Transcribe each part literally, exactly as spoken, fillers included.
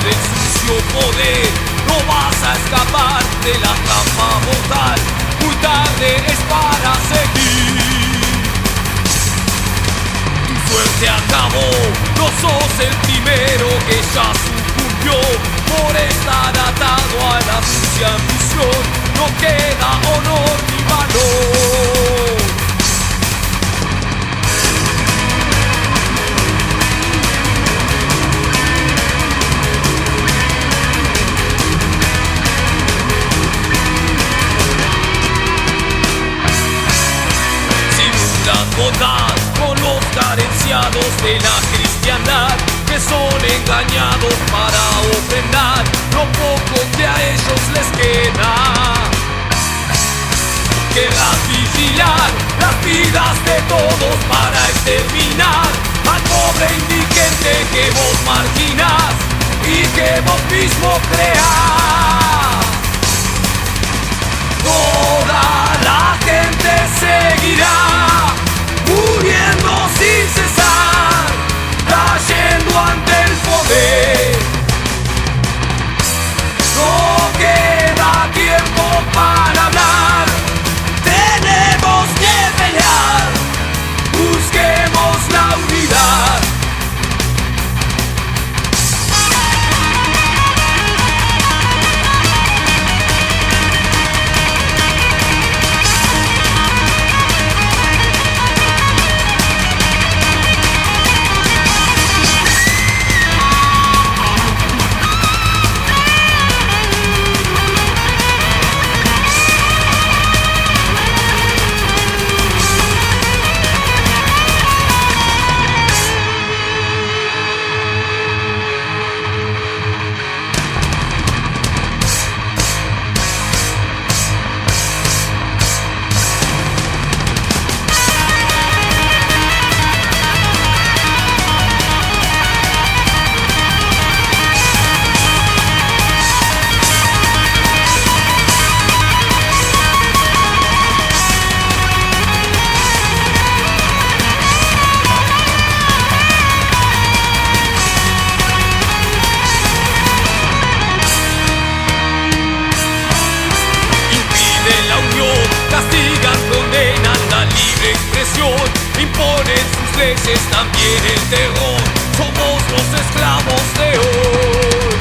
del sucio poder. No vas a escapar de la trampa mortal. Muy tarde es para seguir. Tu suerte acabó. No sos el primero que ya sucumbió por estar atado a la sucia ambición. No queda honor ni valor. Bondad con los carenciados de la cristiandad, que son engañados para ofrendar lo poco que a ellos les queda. Querrás vigilar las vidas de todos para exterminar al pobre indigente que vos marginás y que vos mismo creás. Toda la gente seguirá muriendo sin cesar, cayendo ante el poder. No queda tiempo para hablar, tenemos que pelear, busquemos la unidad. Imponen sus leyes, también el terror. Somos los esclavos de hoy.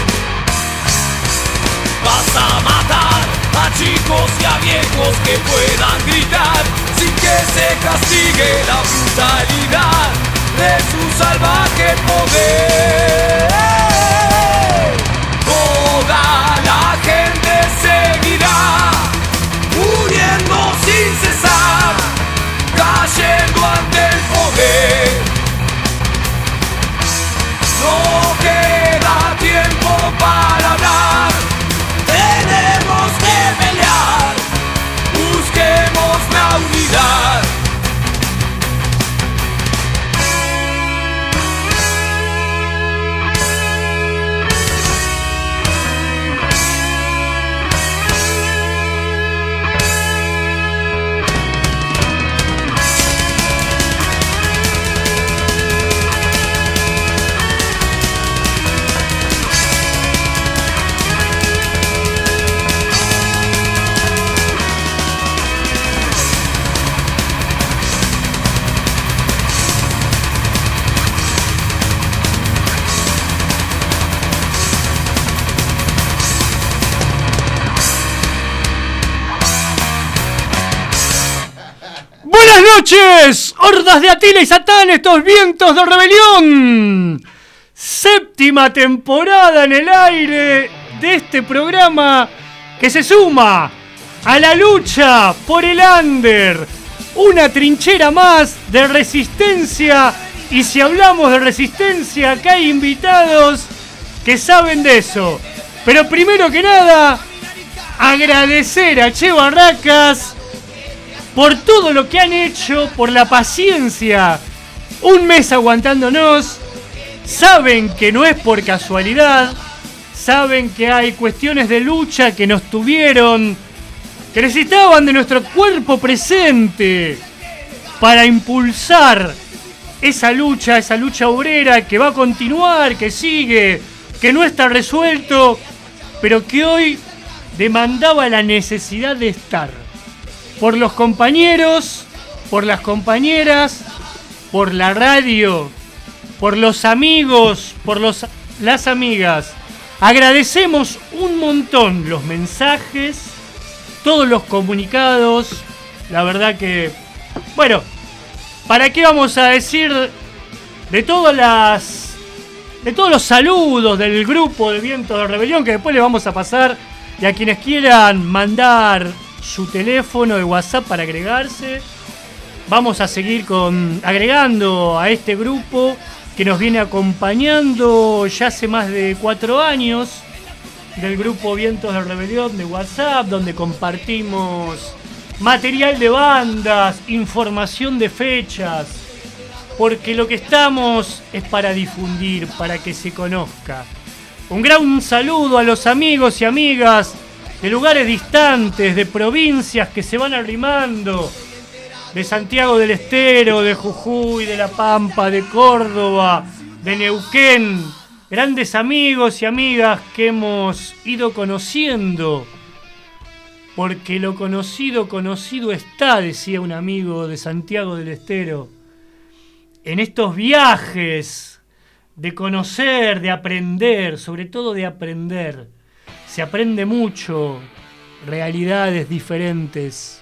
Vas a matar a chicos y a viejos que puedan gritar sin que se castigue la brutalidad de su salvaje poder. Toda la gente seguirá muriendo sin cesar, cayendo ante el poder. No queda tiempo para hablar, tenemos que pelear, busquemos la unidad. Buenas noches, hordas de Atila y Satán, estos vientos de rebelión. Séptima temporada en el aire de este programa que se suma a la lucha por el under. Una trinchera más de resistencia. Y si hablamos de resistencia, acá hay invitados que saben de eso. Pero primero que nada, agradecer a Che Barracas por todo lo que han hecho, por la paciencia, un mes aguantándonos. Saben que no es por casualidad, saben que hay cuestiones de lucha que nos tuvieron, que necesitaban de nuestro cuerpo presente para impulsar esa lucha, esa lucha obrera que va a continuar, que sigue, que no está resuelto, pero que hoy demandaba la necesidad de estar. Por los compañeros, por las compañeras, por la radio, por los amigos, por los, las amigas. Agradecemos un montón los mensajes, todos los comunicados. La verdad que, bueno, ¿para qué vamos a decir de todas las, de todos los saludos del grupo de Vientos de Rebelión, que después le vamos a pasar, y a quienes quieran mandar su teléfono de WhatsApp para agregarse? Vamos a seguir con agregando a este grupo que nos viene acompañando ya hace más de cuatro años, del grupo Vientos de Rebelión de WhatsApp, donde compartimos material de bandas, información de fechas, porque lo que estamos es para difundir, para que se conozca. Un gran saludo a los amigos y amigas de lugares distantes, de provincias que se van arrimando, de Santiago del Estero, de Jujuy, de La Pampa, de Córdoba, de Neuquén. Grandes amigos y amigas que hemos ido conociendo, porque lo conocido, conocido está, decía un amigo de Santiago del Estero. En estos viajes de conocer, de aprender, sobre todo de aprender, se aprende mucho, realidades diferentes.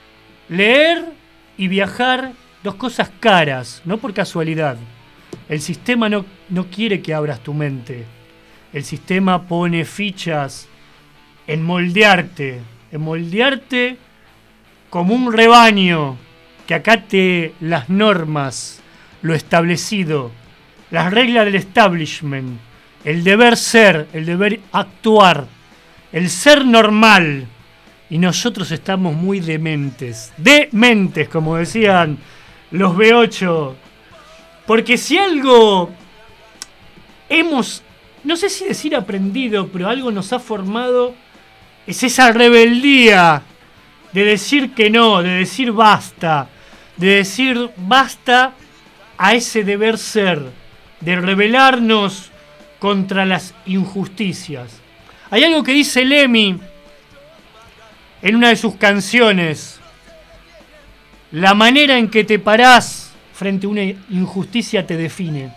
Leer y viajar, dos cosas caras, no por casualidad. El sistema no, no quiere que abras tu mente. El sistema pone fichas en moldearte, en moldearte como un rebaño que acate las normas, lo establecido, las reglas del establishment, el deber ser, el deber actuar, el ser normal. Y nosotros estamos muy dementes, dementes, como decían los B ocho. Porque si algo hemos, no sé si decir aprendido, pero algo nos ha formado, es esa rebeldía de decir que no, de decir basta, de decir basta a ese deber ser, de rebelarnos contra las injusticias. Hay algo que dice Lemmy en una de sus canciones: la manera en que te parás frente a una injusticia te define.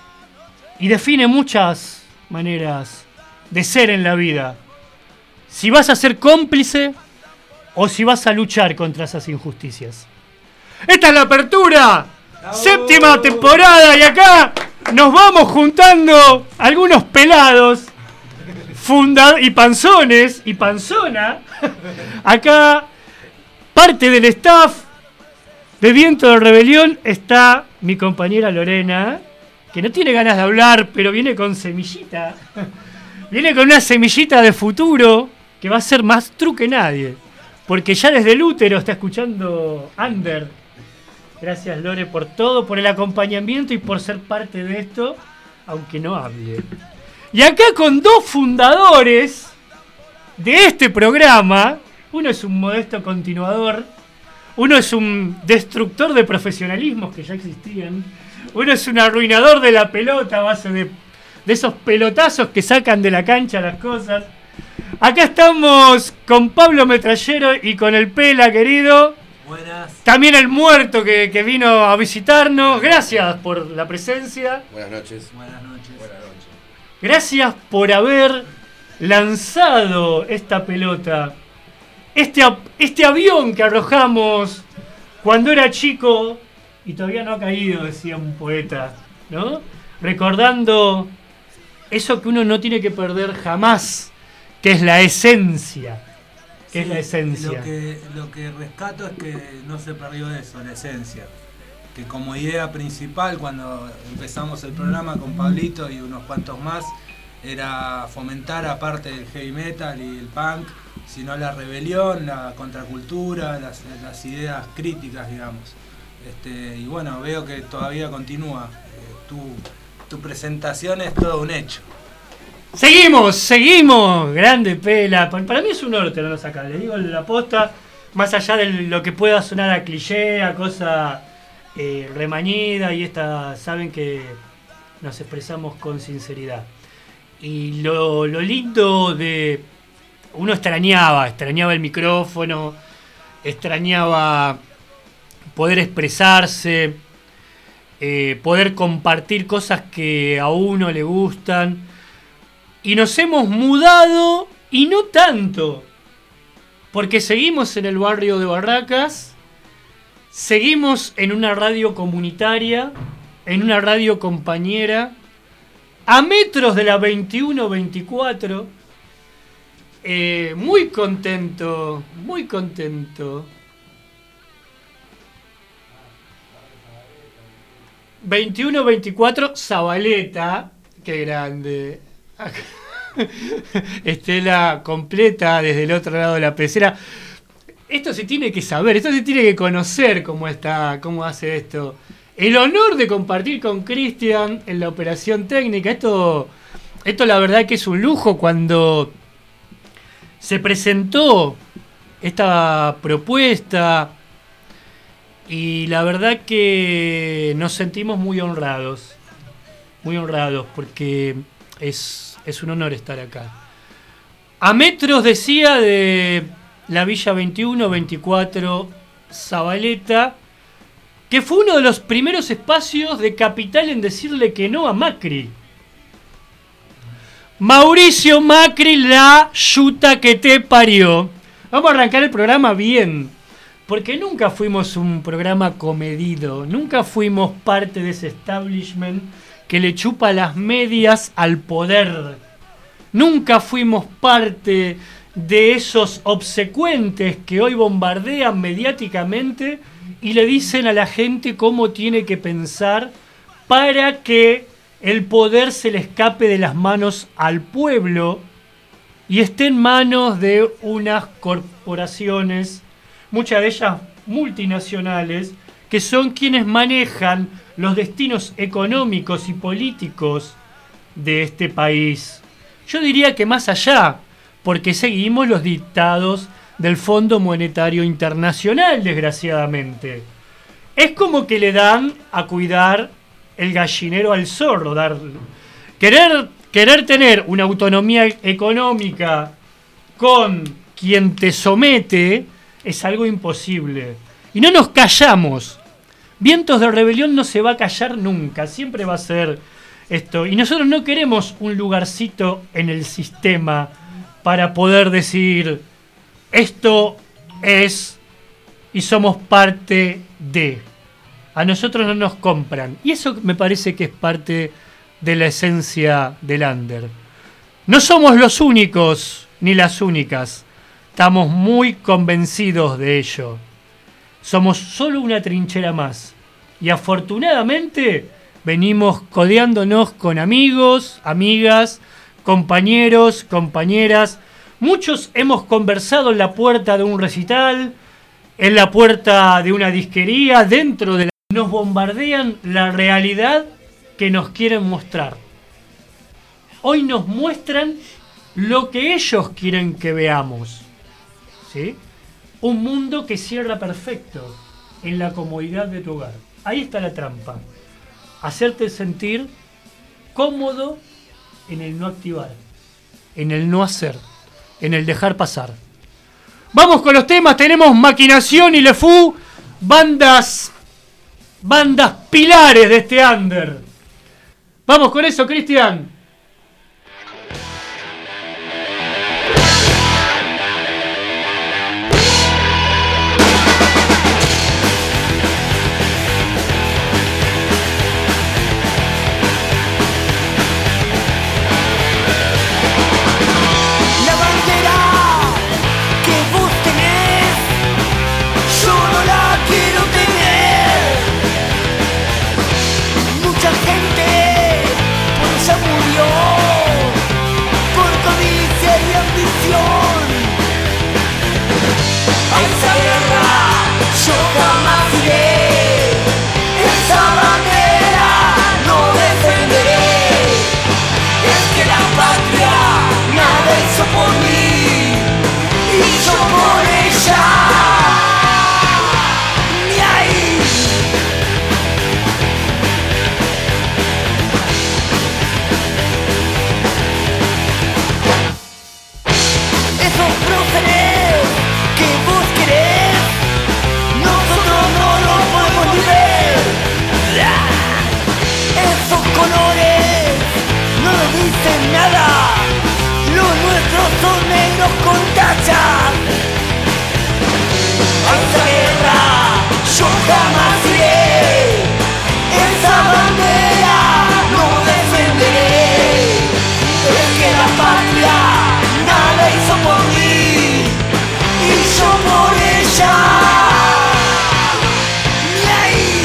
Y define muchas maneras de ser en la vida. Si vas a ser cómplice o si vas a luchar contra esas injusticias. Esta es la apertura, ¡bravo! Séptima temporada, y acá nos vamos juntando algunos pelados funda- y panzones y panzona. Acá parte del staff de Viento de Rebelión está mi compañera Lorena, que no tiene ganas de hablar, pero viene con semillita. Viene con una semillita de futuro que va a ser más true que nadie. Porque ya desde el útero está escuchando Under. Gracias, Lore, por todo, por el acompañamiento y por ser parte de esto, aunque no hable. Y acá con dos fundadores de este programa. Uno es un modesto continuador, uno es un destructor de profesionalismos que ya existían, uno es un arruinador de la pelota a base de, de esos pelotazos que sacan de la cancha las cosas. Acá estamos con Pablo Metrallero y con el Pela, querido. Buenas. También el muerto que, que vino a visitarnos. Gracias por la presencia. Buenas noches. Buenas noches. Buenas noches. Gracias por haber lanzado esta pelota. Este, este avión que arrojamos cuando era chico y todavía no ha caído, decía un poeta, ¿no? Recordando eso que uno no tiene que perder jamás, que es la esencia. Que Sí, es la esencia. Lo que, lo que rescato es que no se perdió eso, la esencia. Que como idea principal, cuando empezamos el programa con Pablito y unos cuantos más, era fomentar, aparte del heavy metal y el punk, sino la rebelión, la contracultura, las, las ideas críticas, digamos. Este, y bueno, veo que todavía continúa. Eh, tu, tu presentación es todo un hecho. Seguimos, seguimos. Grande Pela. Para mí es un honor tenerlos acá. Les digo la posta, más allá de lo que pueda sonar a cliché, a cosa eh, remañida y esta, saben que nos expresamos con sinceridad. y lo, lo lindo de... Uno extrañaba, extrañaba el micrófono, extrañaba poder expresarse, eh, poder compartir cosas que a uno le gustan. Y nos hemos mudado, y no tanto, porque seguimos en el barrio de Barracas, seguimos en una radio comunitaria, en una radio compañera, a metros de la veintiuno veinticuatro, eh, muy contento, muy contento. veintiuno veinticuatro, Zabaleta, qué grande. Estela completa desde el otro lado de la pecera. Esto se tiene que saber, esto se tiene que conocer cómo está, cómo hace esto. El honor de compartir con Cristian en la operación técnica. Esto, esto la verdad que es un lujo. Cuando se presentó esta propuesta, y la verdad que nos sentimos muy honrados, muy honrados, porque es, es un honor estar acá. A metros, decía, de la Villa veintiuno veinticuatro Zabaleta, que fue uno de los primeros espacios de Capital en decirle que no a Macri. Mauricio Macri, la yuta que te parió. Vamos a arrancar el programa bien, porque nunca fuimos un programa comedido, nunca fuimos parte de ese establishment que le chupa las medias al poder. Nunca fuimos parte de esos obsecuentes que hoy bombardean mediáticamente y le dicen a la gente cómo tiene que pensar para que el poder se le escape de las manos al pueblo y esté en manos de unas corporaciones, muchas de ellas multinacionales, que son quienes manejan los destinos económicos y políticos de este país. Yo diría que más allá, porque seguimos los dictados del Fondo Monetario Internacional, desgraciadamente. Es como que le dan a cuidar el gallinero al zorro, dar, querer, querer tener una autonomía económica con quien te somete es algo imposible. Y no nos callamos. Vientos de Rebelión no se va a callar nunca, siempre va a ser esto. Y nosotros no queremos un lugarcito en el sistema para poder decir esto es y somos parte de. A nosotros no nos compran. Y eso me parece que es parte de la esencia del under. No somos los únicos ni las únicas. Estamos muy convencidos de ello. Somos solo una trinchera más. Y afortunadamente venimos codeándonos con amigos, amigas, compañeros, compañeras. Muchos hemos conversado en la puerta de un recital, en la puerta de una disquería, dentro de la... Nos bombardean la realidad que nos quieren mostrar. Hoy nos muestran lo que ellos quieren que veamos. ¿Sí? Un mundo que cierra perfecto en la comodidad de tu hogar. Ahí está la trampa. Hacerte sentir cómodo en el no activar, en el no hacer, en el dejar pasar. Vamos con los temas. Tenemos Maquinación y Le Fou, bandas, bandas pilares de este under. Vamos con eso, Cristian. Mucha gente por ella murió. esos negros con tachas. A esa guerra yo jamás iré, esa bandera no defenderé. Es que la patria nada hizo por mí y yo por ella. Ni ahí.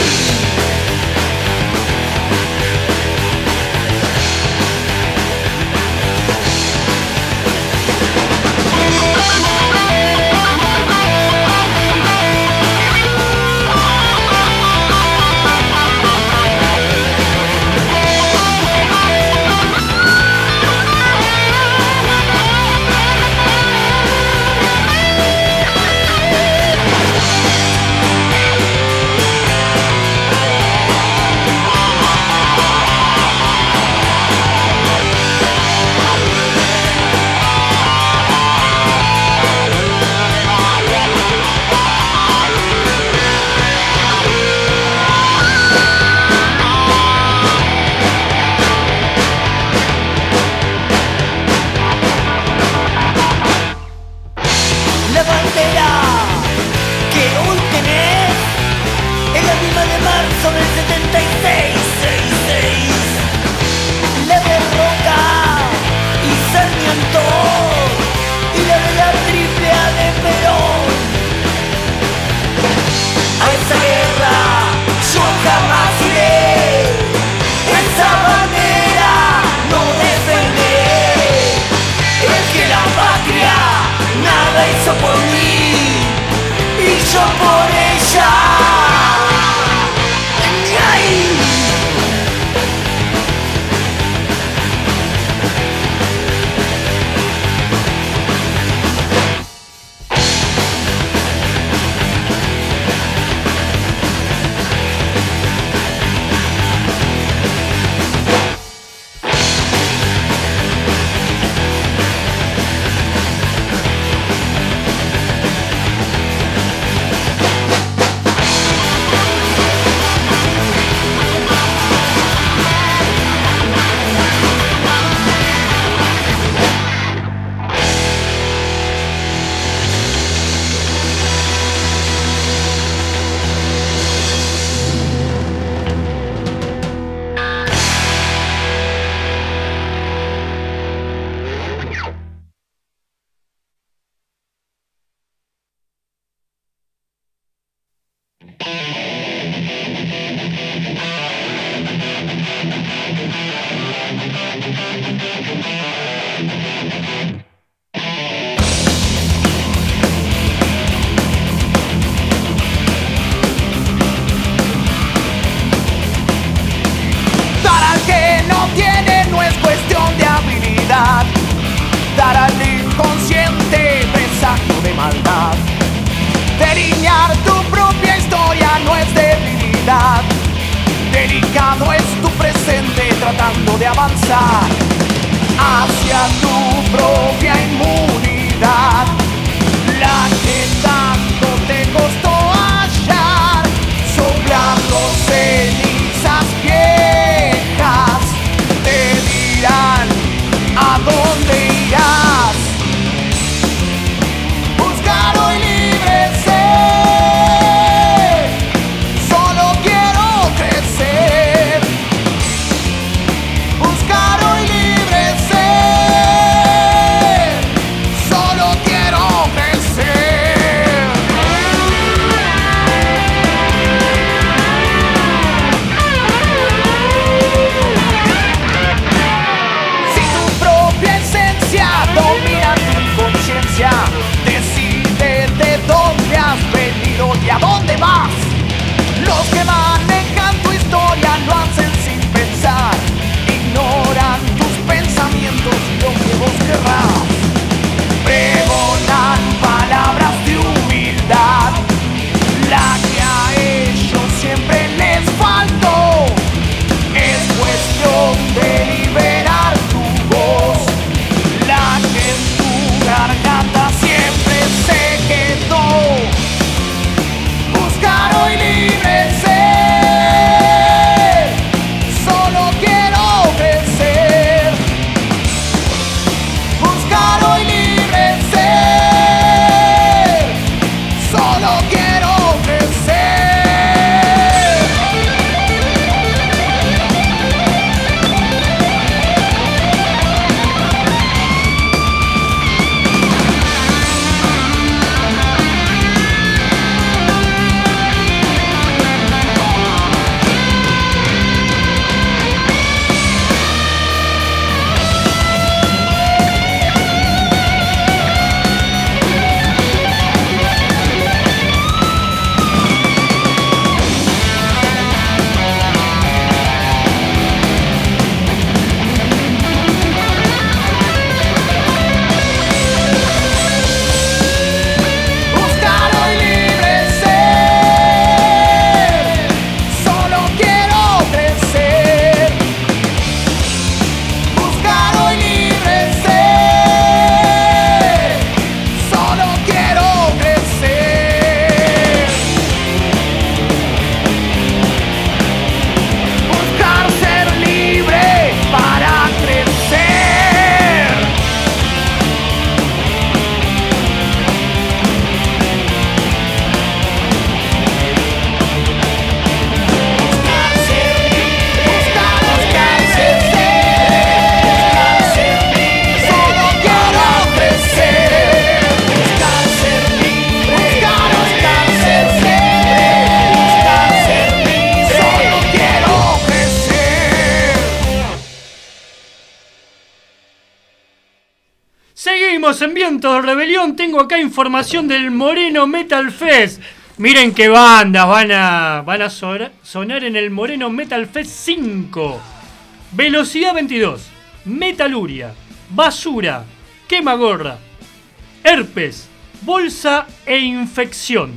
Seguimos en Viento de Rebelión. Tengo acá información del Moreno Metal Fest. Miren qué bandas van a, van a sonar en el Moreno Metal Fest cinco. Velocidad veintidós, Metaluria, Basura, Quemagorra, Herpes, Bolsa e Infección.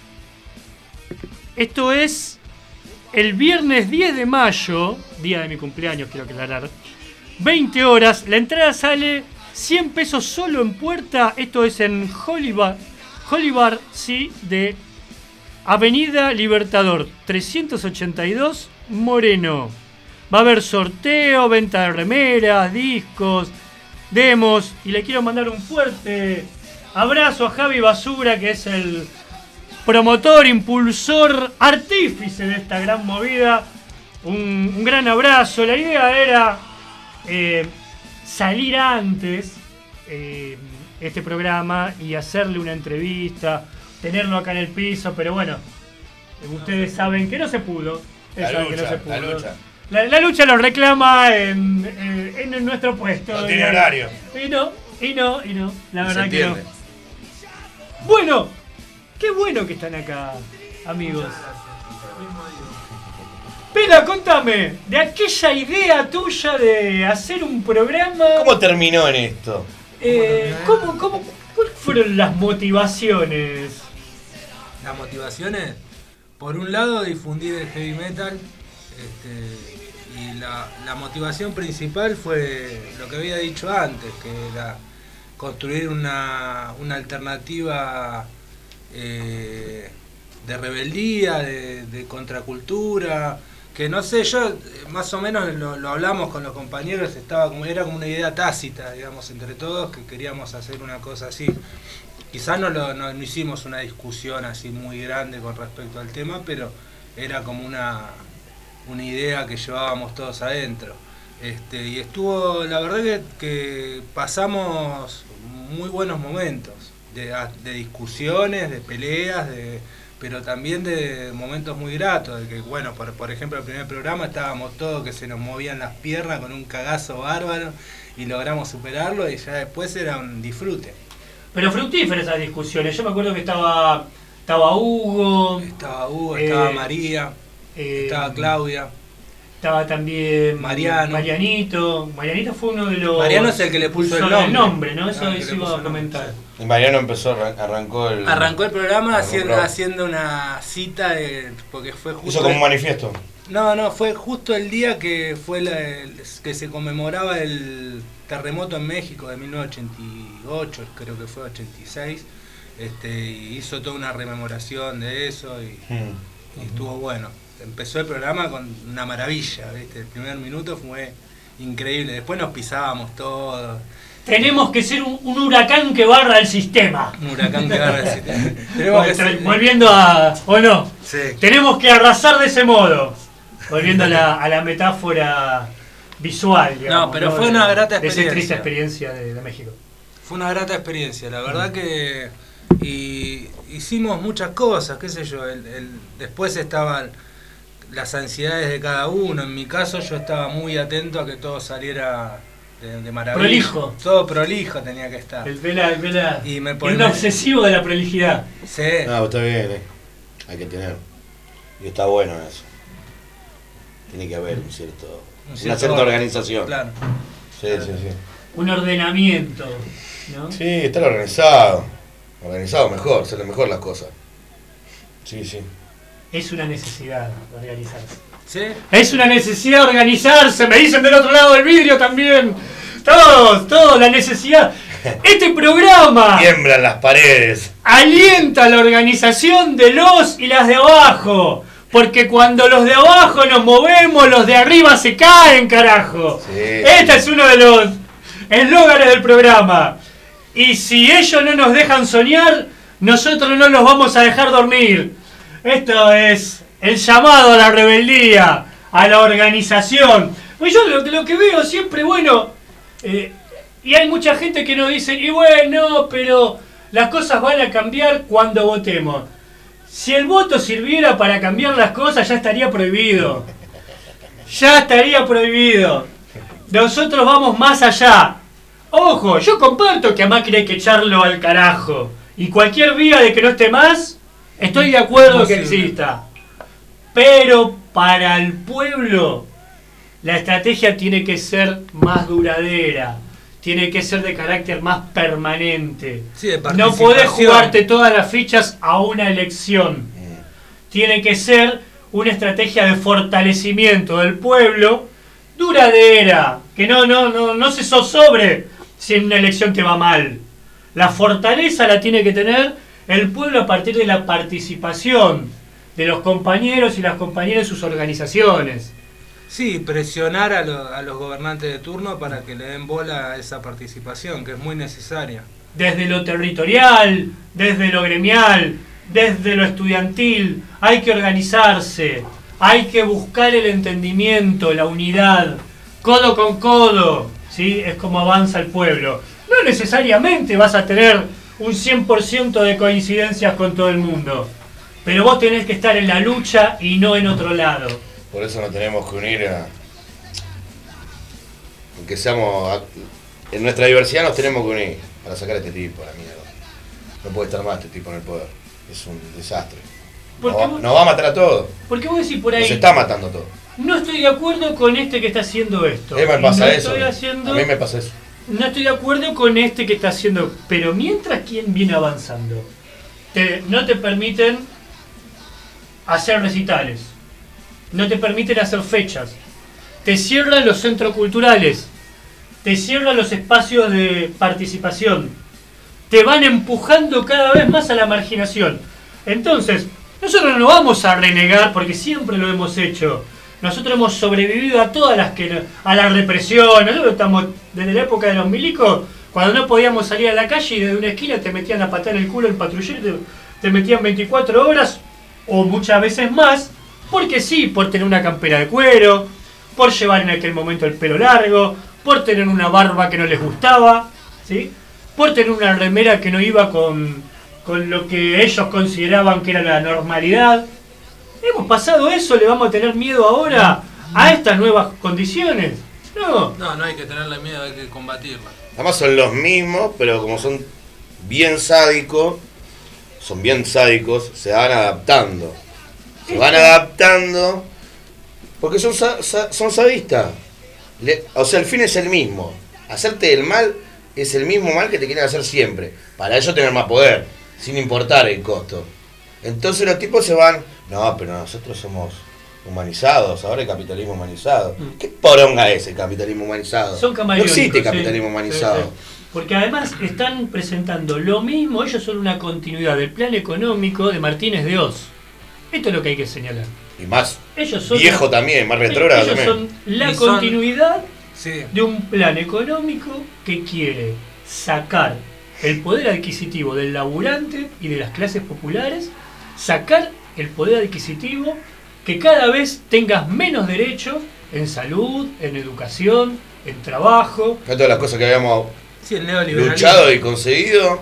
Esto es el viernes diez de mayo, día de mi cumpleaños, quiero aclarar. veinte horas, la entrada sale cien pesos solo en puerta. Esto es en Holybar, Holybar, sí, de Avenida Libertador trescientos ochenta y dos, Moreno. Va a haber sorteo, venta de remeras, discos, demos. Y le quiero mandar un fuerte abrazo a Javi Basura, que es el promotor, impulsor, artífice de esta gran movida. Un, un gran abrazo. La idea era eh, salir antes eh, este programa y hacerle una entrevista, tenerlo acá en el piso, pero bueno, ustedes saben que no se pudo. La saben lucha, que no se pudo. la lucha. La, la lucha lo reclama en, en, en nuestro puesto. No tiene digamos. horario. Y no, y no, y no. La verdad Se que no. entiende. Bueno, qué bueno que están acá, amigos. Pela, contame, de aquella idea tuya de hacer un programa. ¿Cómo terminó en esto? Eh, ¿cómo, cómo, ¿Cuáles fueron las motivaciones? Las motivaciones, por un lado, difundir el heavy metal. Este, y la, la motivación principal fue lo que había dicho antes, que era construir una, una alternativa eh, de rebeldía, de, de contracultura, que no sé, yo más o menos lo, lo hablamos con los compañeros, estaba como, era como una idea tácita, digamos, entre todos, que queríamos hacer una cosa así. Quizás no, lo, no, no hicimos una discusión así muy grande con respecto al tema, pero era como una, una idea que llevábamos todos adentro. Este, y estuvo, la verdad que, que pasamos muy buenos momentos, de, de discusiones, de peleas, de, pero también de momentos muy gratos, de que, bueno, por, por ejemplo, el primer programa estábamos todos que se nos movían las piernas con un cagazo bárbaro y logramos superarlo y ya después era un disfrute. Pero fructíferas esas discusiones. Yo me acuerdo que estaba, estaba Hugo. Estaba Hugo, eh, estaba María, eh, estaba Claudia. Estaba también Mariano. Marianito. Marianito fue uno de los... Mariano es el que le puso el impulsores nombre. del nombre, ¿no? Eso, Ah, que eso le iba puso a el nombre. comentar. Y Mariano empezó, arrancó el... Arrancó el programa Arrancó haciendo, el programa. haciendo una cita, de, porque fue justo... Hizo como un manifiesto. No, no, fue justo el día que fue la, el- que se conmemoraba el terremoto en México de mil novecientos ochenta y ocho, creo que fue ochenta y seis. Este, y hizo toda una rememoración de eso y, Hmm. y estuvo bueno. Empezó el programa con una maravilla, ¿viste? El primer minuto fue increíble. Después nos pisábamos todos. Tenemos que ser un, un huracán que barra el sistema. Un huracán que agarra el sistema. Tenemos que ser- Volviendo a... ¿O no? Sí. Tenemos que arrasar de ese modo. Volviendo a la, a la metáfora visual, digamos. No, pero fue una grata de esa triste experiencia. experiencia de, de México. Fue una grata experiencia, la verdad que y hicimos muchas cosas, qué sé yo, el, el, después estaban las ansiedades de cada uno, en mi caso yo estaba muy atento a que todo saliera de, de maravilla. Prolijo. Todo prolijo tenía que estar. El Vela, el Vela. Y me es pone- un obsesivo de la prolijidad. Sí, No, está bien, eh. Hay que tener. Y está bueno eso. Tiene que haber un cierto, un una cierto cierta orden. organización. Claro. Sí, sí, sí. Un ordenamiento, ¿no? Sí, estar organizado. Organizado mejor, hacerle mejor las cosas. Sí, sí. Es una necesidad organizarse. ¿Sí? Es una necesidad organizarse, me dicen del otro lado del vidrio también. Todos, todos, la necesidad. Este programa Tiemblan las paredes. alienta la organización de los y las de abajo. Porque cuando los de abajo nos movemos, los de arriba se caen, carajo. Sí. Este es uno de los eslóganes del programa. Y si ellos no nos dejan soñar, nosotros no los vamos a dejar dormir. Esto es el llamado a la rebeldía, a la organización. Pues yo lo, lo que veo siempre, bueno, eh, y hay mucha gente que nos dice, y bueno, pero las cosas van a cambiar cuando votemos. Si el voto sirviera para cambiar las cosas, ya estaría prohibido. Ya estaría prohibido. Nosotros vamos más allá. Ojo, yo comparto que a Macri hay que echarlo al carajo. Y cualquier vía de que no esté más, estoy de acuerdo que exista. Pero para el pueblo, la estrategia tiene que ser más duradera. Tiene que ser de carácter más permanente. Sí, de no podés jugarte todas las fichas a una elección. Tiene que ser una estrategia de fortalecimiento del pueblo duradera. Que no, no, no, no se zozobre si en una elección te va mal. La fortaleza la tiene que tener el pueblo a partir de la participación de los compañeros y las compañeras de sus organizaciones. Sí, presionar a, lo, a los gobernantes de turno para que le den bola a esa participación, que es muy necesaria. Desde lo territorial, desde lo gremial, desde lo estudiantil, hay que organizarse, hay que buscar el entendimiento, la unidad, codo con codo, ¿sí? Es como avanza el pueblo. No necesariamente vas a tener un cien por ciento de coincidencias con todo el mundo, pero vos tenés que estar en la lucha y no en otro lado. Por eso nos tenemos que unir a... Aunque seamos... A... En nuestra diversidad nos tenemos que unir para sacar a este tipo a la mierda. No puede estar más este tipo en el poder. Es un desastre. Nos va, vos, nos va a matar a todos. Porque vos decís por ahí... Nos está matando a todos. No estoy de acuerdo con este que está haciendo esto. A mí me pasa no eso. Estoy haciendo, a mí me pasa eso. No estoy de acuerdo con este que está haciendo... Pero mientras quien viene avanzando, te, no te permiten hacer recitales. No te permiten hacer fechas, te cierran los centros culturales, te cierran los espacios de participación, te van empujando cada vez más a la marginación. Entonces, nosotros no vamos a renegar porque siempre lo hemos hecho. Nosotros hemos sobrevivido a todas las que a la represión. Nosotros estamos desde la época de los milicos, cuando no podíamos salir a la calle y desde una esquina te metían a patar el culo el patrullero, te, te metían veinticuatro horas o muchas veces más. Porque sí, por tener una campera de cuero, por llevar en aquel momento el pelo largo, por tener una barba que no les gustaba, ¿sí? Por tener una remera que no iba con, con lo que ellos consideraban que era la normalidad. ¿Hemos pasado eso? ¿Le vamos a tener miedo ahora a estas nuevas condiciones? No. No, no hay que tenerle miedo, hay que combatirla. Además son los mismos, pero como son bien sádicos, son bien sádicos, se van adaptando. Se van adaptando porque son, son sadistas. Le, o sea, el fin es el mismo. Hacerte el mal es el mismo mal que te quieren hacer siempre. Para ellos tener más poder, sin importar el costo. Entonces los tipos se van, no, pero nosotros somos humanizados, ahora el capitalismo humanizado. ¿Qué poronga es el capitalismo humanizado? Son no existe capitalismo sí, humanizado. Sí, sí. Porque además están presentando lo mismo, ellos son una continuidad del plan económico de Martínez de Oz. Esto es lo que hay que señalar. Y más ellos son viejo la, también, más retrógrado ellos también. Son la y son, continuidad sí. de un plan económico que quiere sacar el poder adquisitivo del laburante y de las clases populares, sacar el poder adquisitivo, que cada vez tengas menos derechos en salud, en educación, en trabajo. Todas las cosas que habíamos sí, el luchado y conseguido,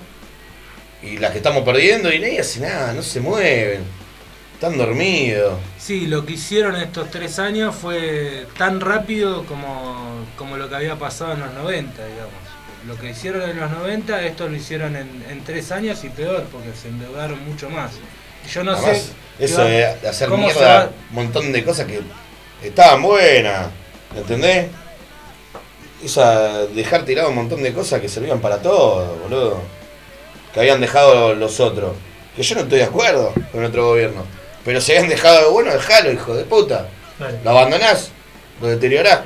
y las que estamos perdiendo, y nadie hace nada, no se mueven. Están dormidos. Sí, lo que hicieron estos tres años fue tan rápido como, como lo que había pasado en los noventa, digamos. Lo que hicieron en los noventa, esto lo hicieron en, en tres años y peor, porque se endeudaron mucho más. Yo no Además, sé... Eso de hacer mierda un montón de cosas que estaban buenas, ¿entendés? Esa, dejar tirado un montón de cosas que servían para todo, boludo. Que habían dejado los otros. Que yo no estoy de acuerdo con otro gobierno. Pero si habían dejado algo bueno, dejalo, hijo de puta. Vale. Lo abandonás, lo deteriorás.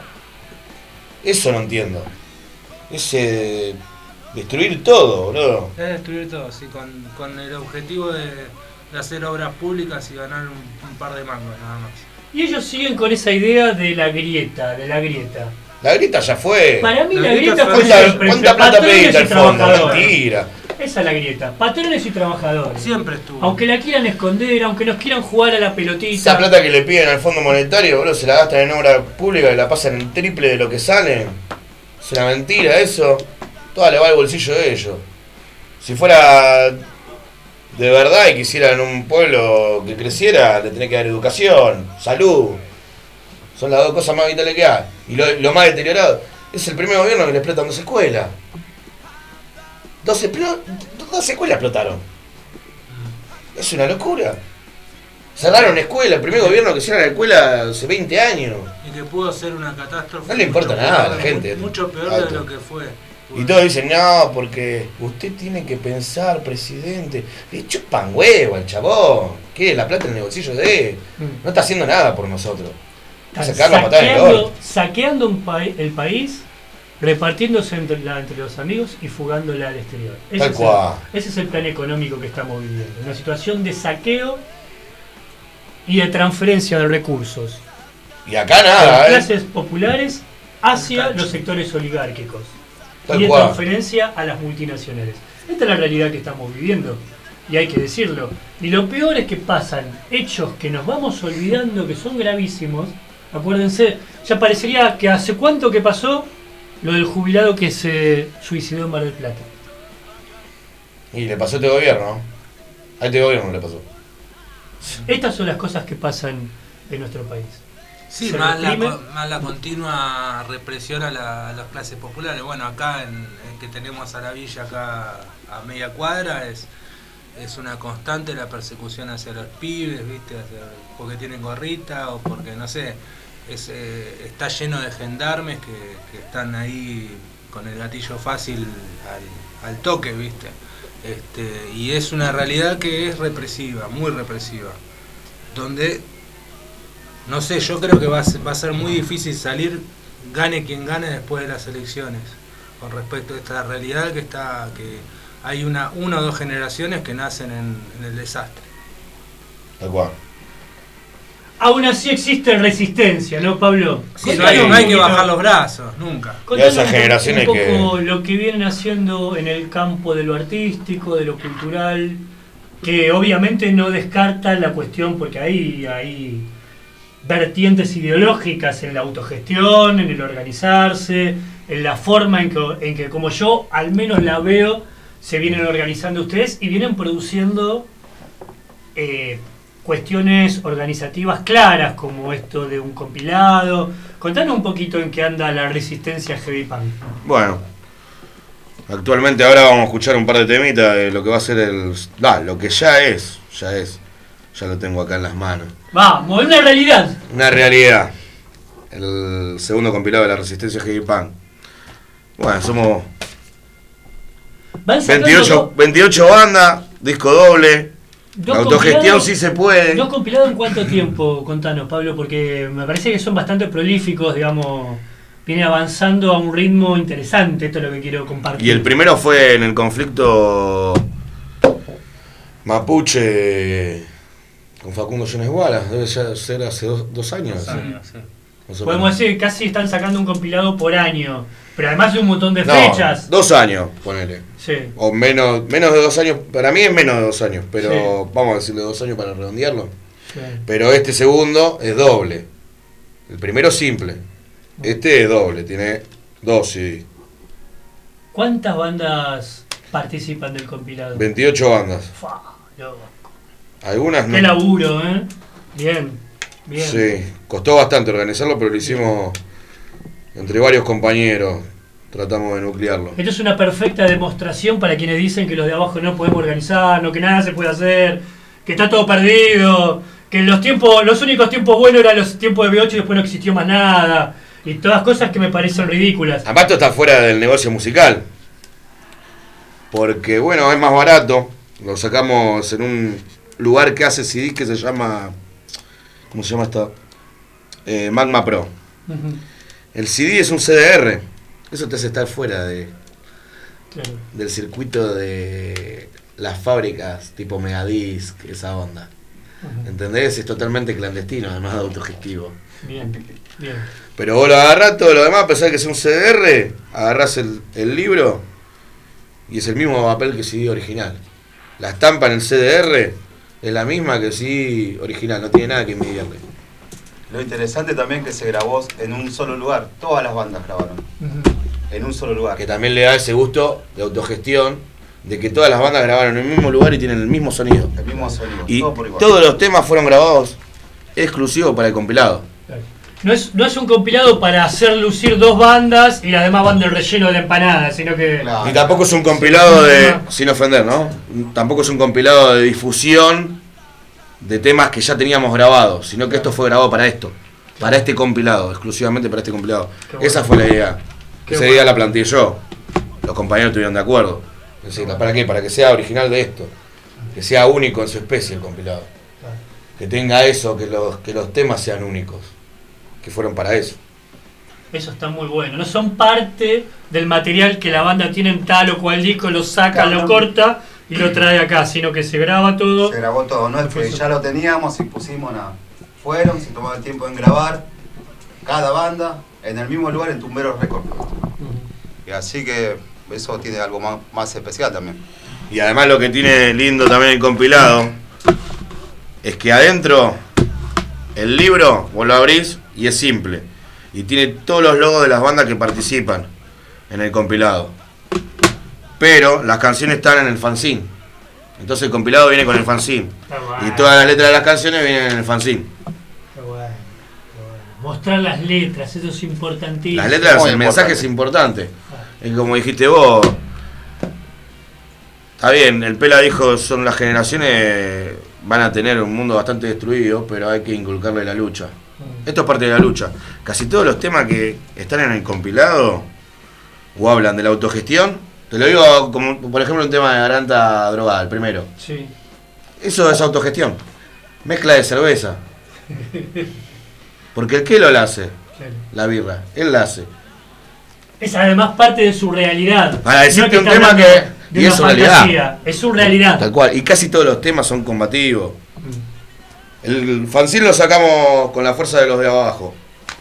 Eso no entiendo. Ese destruir todo, boludo. Es destruir todo, sí, con, con el objetivo de, de hacer obras públicas y ganar un, un par de mangos nada más. Y ellos siguen con esa idea de la grieta, de la grieta. La grieta ya fue. Para mí la, la grieta fue ¿Cuánta, siempre. ¿Cuánta plata pediste al fondo? Mentira. Esa es la grieta. Patrones y trabajadores. Siempre estuvo. Aunque la quieran esconder, aunque nos quieran jugar a la pelotita. Esa plata que le piden al Fondo Monetario, boludo, se la gastan en obra pública y la pasan en triple de lo que sale. Es una mentira eso. Toda le va al bolsillo de ellos. Si fuera de verdad y quisieran un pueblo que creciera, le tenés que dar educación, salud. Son las dos cosas más vitales que hay. Y lo, lo más deteriorado. Es el primer gobierno que le explotan dos escuelas. Dos, explo- dos escuelas explotaron. Es una locura. Cerraron escuela, el primer gobierno que cierra la escuela hace veinte años. Y que pudo ser una catástrofe. No le importa mucho nada a peor, la gente. Mucho peor Alto. de lo que fue. Y todos dicen, no, porque usted tiene que pensar, presidente. Le chupan huevo al chabón. ¿Qué? La plata en el bolsillo de él. No está haciendo nada por nosotros. Están Sacar la patada en el saqueando, orto. saqueando un pa- el país, repartiéndose entre, la- entre los amigos y fugándola al exterior. Ese Tal es cual. el- ese es el plan económico que estamos viviendo. Una situación de saqueo y de transferencia de recursos Y acá de las nada, ¿eh? clases populares hacia Tal- los sectores oligárquicos. Tal y de cual. transferencia a las multinacionales. Esta es la realidad que estamos viviendo. Y hay que decirlo. Y lo peor es que pasan hechos que nos vamos olvidando que son gravísimos. Acuérdense, ya parecería que hace cuánto que pasó lo del jubilado que se suicidó en Mar del Plata. Y le pasó a este gobierno. A este gobierno le pasó. Estas son las cosas que pasan en nuestro país. Sí, Se más la, reprime. co- más la continua represión a, la- a las clases populares. Bueno, acá en, en que tenemos a la villa acá a media cuadra es, es una constante la persecución hacia los pibes, ¿viste? Hacia- porque tienen gorrita o porque, no sé, es, eh, está lleno de gendarmes que, que están ahí con el gatillo fácil al, al toque, ¿viste? Este, y es una realidad que es represiva, muy represiva, donde... No sé, yo creo que va a, ser, va a ser muy difícil salir, gane quien gane después de las elecciones, con respecto a esta realidad que está, que hay una, una o dos generaciones que nacen en, en el desastre. Tal cual. Aún así existe resistencia, ¿no, Pablo? Sí, no Contanos hay, un no hay que poquito- bajar los brazos, nunca. Contanos esas un- generaciones un poco que- lo que vienen haciendo en el campo de lo artístico, de lo cultural, que obviamente no descarta la cuestión porque ahí hay vertientes ideológicas en la autogestión, en el organizarse, en la forma en que, en que como yo al menos la veo, se vienen organizando ustedes y vienen produciendo eh, cuestiones organizativas claras como esto de un compilado. Contanos un poquito en qué anda la resistencia heavy punk. Bueno. Actualmente ahora vamos a escuchar un par de temitas de lo que va a ser el... Ah, lo que ya es. Ya es. Ya lo tengo acá en las manos. Vamos, es una realidad. Una realidad. El segundo compilado de la resistencia heavy punk. Bueno, somos Van sacando veintiocho, dos- veintiocho bandas, disco doble. dos Autogestión compilados- sí se puede. ¿Dos compilados en cuánto tiempo? Contanos, Pablo, porque me parece que son bastante prolíficos, digamos. Viene avanzando a un ritmo interesante, esto es lo que quiero compartir. Y el primero fue en el conflicto mapuche con Facundo Jones Wallace, debe ya ser hace dos, dos años. Dos ¿sí? años, sí. Más o Podemos menos. decir que casi están sacando un compilado por año, pero además de un montón de No, fechas. dos años, ponele. Sí. O menos, menos de dos años, para mí es menos de dos años, pero Sí. vamos a decirle dos años para redondearlo. Sí. Pero este segundo es doble. El primero es simple. Este es doble, tiene dos C D. ¿Cuántas bandas participan del compilado? veintiocho bandas. Fa, loco. Algunas no. Qué laburo, ¿eh? Bien, bien. Sí, costó bastante organizarlo, pero lo hicimos entre varios compañeros. Tratamos de nuclearlo. Esto es una perfecta demostración para quienes dicen que los de abajo no podemos organizar, no, que nada se puede hacer, que está todo perdido, que los tiempos, los únicos tiempos buenos eran los tiempos de B ocho y después no existió más nada. Y todas cosas que me parecen ridículas. Además, esto está fuera del negocio musical. Porque, bueno, es más barato. Lo sacamos en un lugar que hace C D que se llama. ¿Cómo se llama esta? Eh, Magma Pro. Ujú, El C D es un C D R. Eso te hace estar fuera de, claro. del circuito de las fábricas tipo Megadisc, esa onda. Ujú. ¿Entendés? Es totalmente clandestino, además de autogestivo. Bien, bien. Pero vos lo agarrás todo lo demás, a pesar de que es un C D R, agarrás el, el libro y es el mismo papel que el C D original. La estampa en el C D R es la misma que el C D original, no tiene nada que envidiarle. Lo interesante también que se grabó en un solo lugar. Todas las bandas grabaron Ujú. en un solo lugar. Que también le da ese gusto de autogestión, de que todas las bandas grabaron en el mismo lugar y tienen el mismo sonido. El mismo sonido. Y todo por igual. todos los temas fueron grabados exclusivos para el compilado. Claro. No es, no es un compilado para hacer lucir dos bandas y las demás van del relleno de la empanada, sino que... Claro. Y tampoco es un compilado de, sin ofender, ¿no? Tampoco es un compilado de difusión de temas que ya teníamos grabados, sino que esto fue grabado para esto, para este compilado, exclusivamente para este compilado. Qué Esa bueno. fue la idea. Qué Esa bueno. idea la planteé yo. Los compañeros estuvieron de acuerdo. Es decir, ¿para qué? Para que sea original de esto, que sea único en su especie el compilado. Que tenga eso, que los, que los temas sean únicos, que fueron para eso. Eso está muy bueno. No son parte del material que la banda tiene en tal o cual disco, lo saca, Claro. lo corta y lo trae acá, sino que se graba todo. Se grabó todo, no es que ya lo teníamos y pusimos nada. Fueron, se tomaron el tiempo en grabar cada banda en el mismo lugar en Tumberos Records. Y así que eso tiene algo más, más especial también. Y además lo que tiene lindo también el compilado es que adentro el libro vos lo abrís y es simple. Y tiene todos los logos de las bandas que participan en el compilado. Pero las canciones están en el fanzine. Entonces el compilado viene con el fanzine. Está bueno. Y todas las letras de las canciones vienen en el fanzine. Está bueno, está bueno. Mostrar las letras, eso es importantísimo. Las letras, Muy el mensaje es importante. importante. Es como dijiste vos. Está bien, el Pela dijo, son las generaciones, van a tener un mundo bastante destruido, pero hay que inculcarle la lucha. Esto es parte de la lucha. Casi todos los temas que están en el compilado o hablan de la autogestión, te lo digo como por ejemplo un tema de Garganta Drogada, el primero. Sí. Eso es autogestión. Mezcla de cerveza. Porque el que lo hace, Claro. la birra, él la hace. Es además parte de su realidad. Para decirte No te un está tema hablando que- de y una es su realidad. fantasía, es su realidad. Tal cual. Y casi todos los temas son combativos. El fanzine lo sacamos con la fuerza de los de abajo.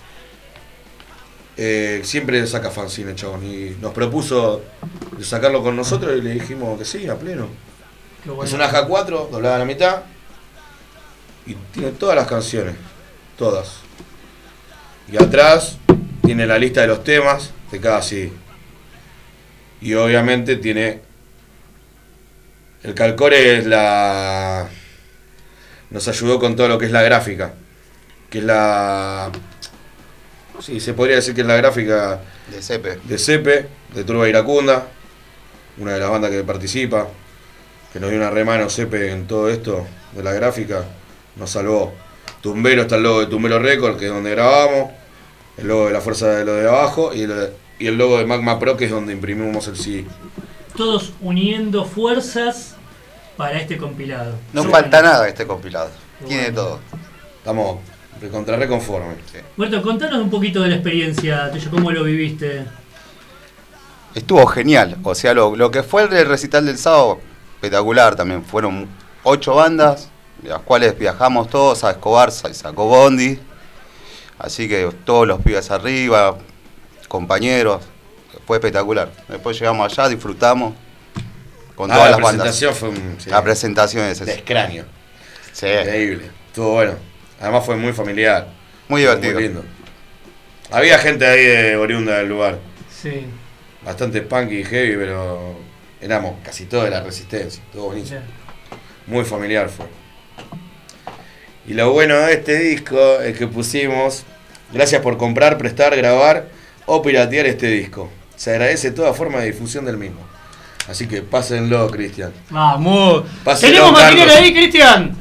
Eh, siempre saca fanzine el chabón. Y nos propuso de sacarlo con nosotros y le dijimos que sí, a pleno. Qué bueno. Es una J cuatro, doblada a la mitad. Y tiene todas las canciones. Todas. Y atrás tiene la lista de los temas de cada C D. Y obviamente tiene... El Calcore es la... Nos ayudó con todo lo que es la gráfica. Que es la... Sí, se podría decir que es la gráfica De Cepe. de Cepe, de Turba Iracunda, una de las bandas que participa, que nos dio una remano Cepe en todo esto de la gráfica, nos salvó. Tumbero está el logo de Tumbero Record, que es donde grabamos, el logo de la fuerza de lo de abajo y el, y el logo de Magma Pro, que es donde imprimimos el C D. Todos uniendo fuerzas para este compilado. No Qué falta bueno. nada este compilado. Qué Tiene bueno. todo. Estamos recontra reconformes. Sí. Muerto, contanos un poquito de la experiencia tuya, cómo lo viviste. Estuvo genial. O sea, lo, lo que fue el recital del sábado, espectacular también. Fueron ocho bandas, de las cuales viajamos todos a Escobar, se sacó Bondi. Así que todos los pibes arriba, compañeros. Fue espectacular. Después llegamos allá, disfrutamos con Ah, todas la las bandas. presentación fue un sí, La presentación es de esa. cráneo. Sí, Increíble. Estuvo bueno. Además fue muy familiar. muy Estuvo divertido. Muy lindo. Había gente ahí de oriunda del lugar. Sí. Bastante punk y heavy, pero éramos casi todos de la resistencia. Todo buenísimo. Muy familiar fue. Y lo bueno de este disco es que pusimos, gracias por comprar, prestar, grabar o piratear este disco. Se agradece toda forma de difusión del mismo. Así que pásenlo, Cristian. Vamos. Páselo, ¿Tenemos material Carlos. ahí, Cristian?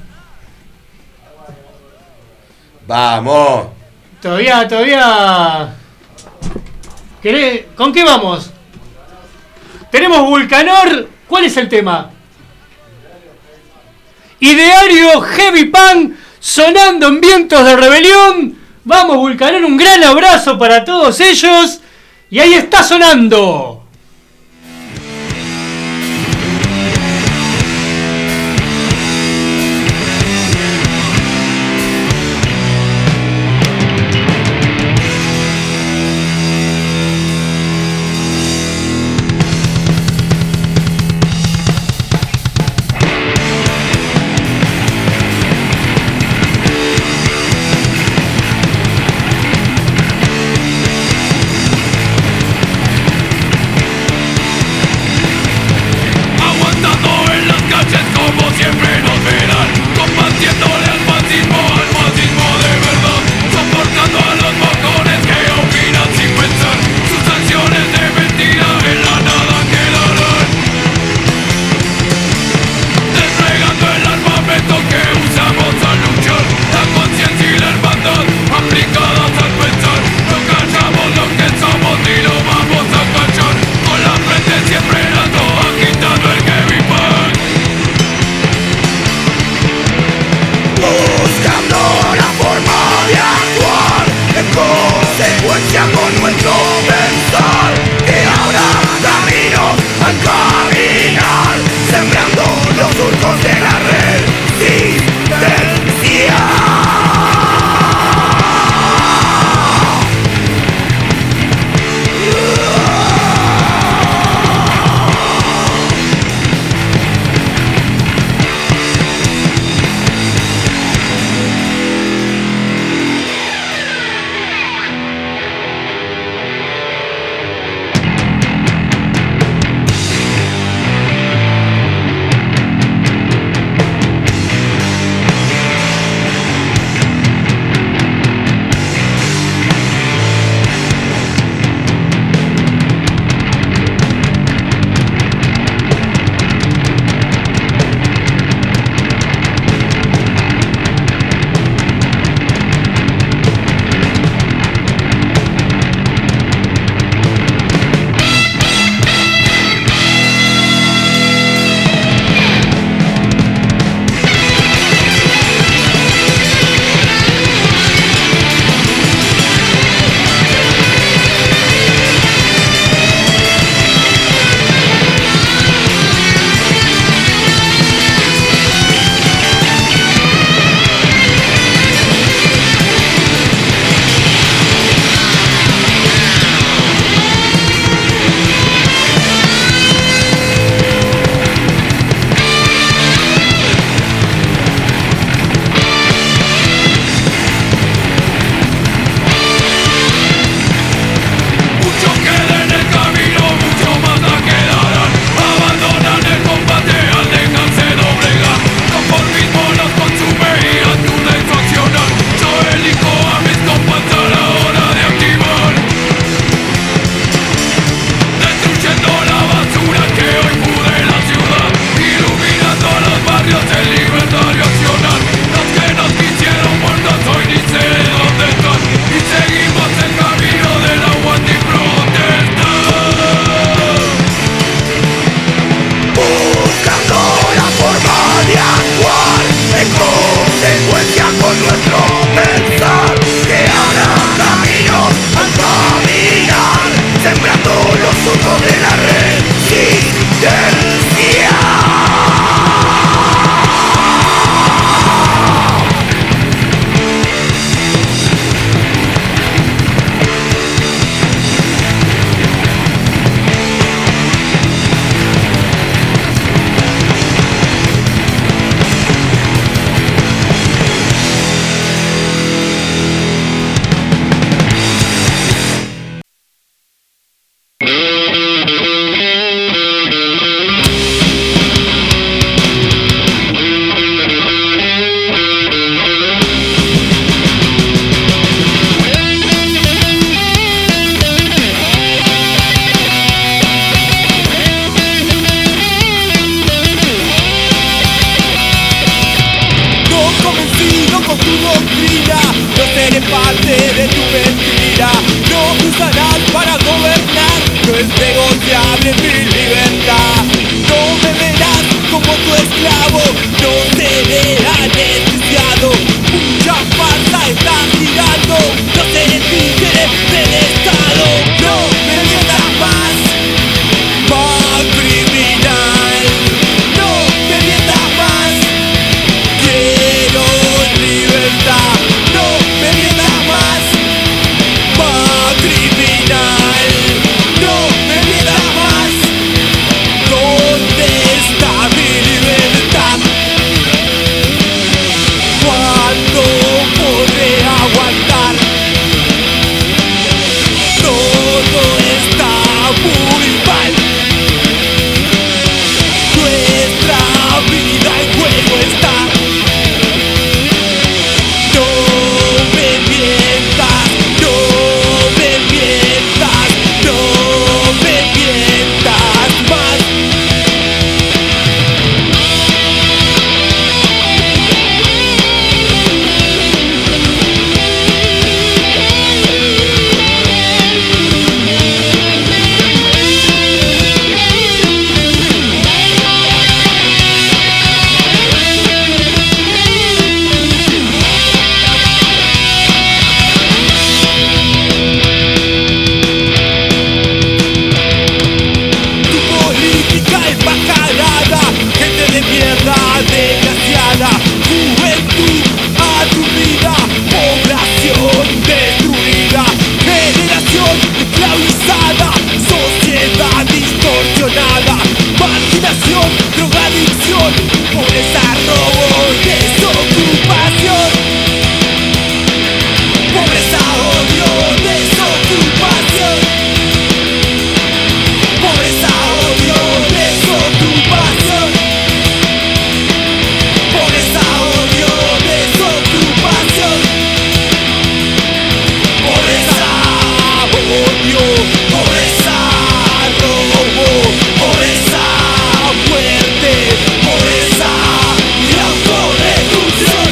¡Vamos! Todavía, todavía. ¿Querés? ¿Con qué vamos? Tenemos Vulcanor. ¿Cuál es el tema? Ideario Heavy Punk sonando en Vientos de Rebelión. Vamos, Vulcanor, un gran abrazo para todos ellos. Y ahí está sonando. de tu mentira. No usarás para gobernar, no es negociable mi libertad. No me verás como tu esclavo, no seré anestesiado. Mucha farsa está girando, no seré títere del Estado. No me mientas más, más criminal. No me mientas más, quiero libertad. No me mientas más, más criminal. No me mientas más, ¿dónde está mi libertad? ¿Cuándo podré aguantar? Todo está muy mal. Nuestra vida en juego está. No me mientas, no me mientas, no me mientas más. Tu política enmascarada, gente de mierda desgraciada, juventud aturdida, población destruida, generación esclavizada, sociedad distorsionada, marginación, drogadicción, pobreza, robo y desocupación. Pobreza, odio, desocupación. Pobreza, odio, desocupación. Pobreza, odio, desocupación. Pobreza, odio, pobreza, robo, pobreza, muerte, pobreza y autodestrucción.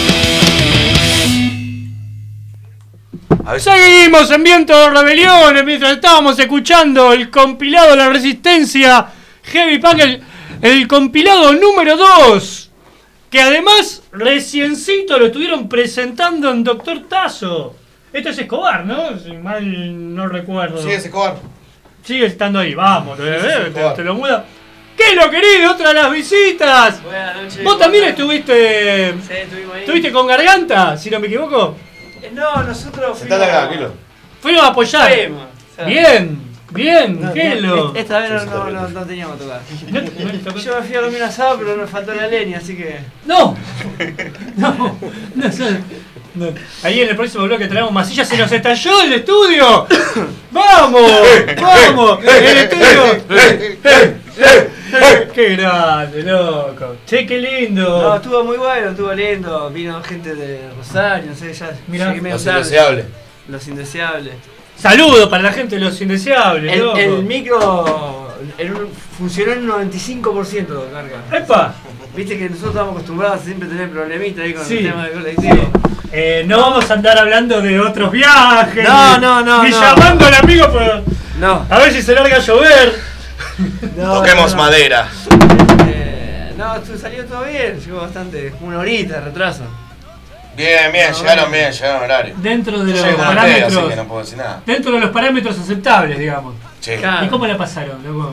A veces Seguimos en Viento de Rebelión mientras estábamos escuchando el compilado de la Resistencia Heavy Punk, el, el compilado número dos, que además reciencito lo estuvieron presentando en Doctor Tazo. Esto es Escobar, ¿no? Si mal no recuerdo. Sí, ese Escobar. Sigue estando ahí, vamos, te, sí, te- Escobar. te lo muda. ¿Qué lo querido? Otra de las visitas. Buenas noches. Vos también estuviste. Sí, estuvimos ahí. ¿Estuviste con Garganta, si no me equivoco? Eh, No, nosotros fuimos... Sentate acá, Kilo. Fuimos a apoyar. Fuimos, o sea, Bien, bien, no, Kelo. no, esta vez no, no, no, no teníamos que tocar. No, no, Yo me fui a comer un asado, pero nos faltó la leña, así que... no, no, no, no. Ahí en el próximo bloque traemos masilla, se nos estalló el estudio. ¡Vamos! ¡Vamos! ¡El estudio! ¡Qué grande, loco! Che, qué lindo. No, estuvo muy bueno, estuvo lindo. Vino gente de Rosario, no sé, ya Mirá, llegué medio Los tarde. indeseables. Los indeseables. Saludos para la gente de los indeseables, El, loco. el micro en un- funcionó en un noventa y cinco por ciento de carga. ¡Epa! Viste que nosotros estamos acostumbrados a siempre tener problemitas ahí con Sí. el tema del colectivo. Eh, no vamos a andar hablando de otros viajes. No, ni- no, no, Ni no. llamando al amigo para No. a ver si se larga a llover. no Toquemos no, no. madera. Eh, no, estu- salió todo bien, llegó bastante, una horita de retraso. Bien, bien, No, llegaron bueno. bien, llegaron horario. Dentro de Yo los llegué con ustedes, así parámetros. que no puedo decir nada. Dentro de los parámetros aceptables, digamos. Sí. Claro. ¿Y cómo la pasaron, loco?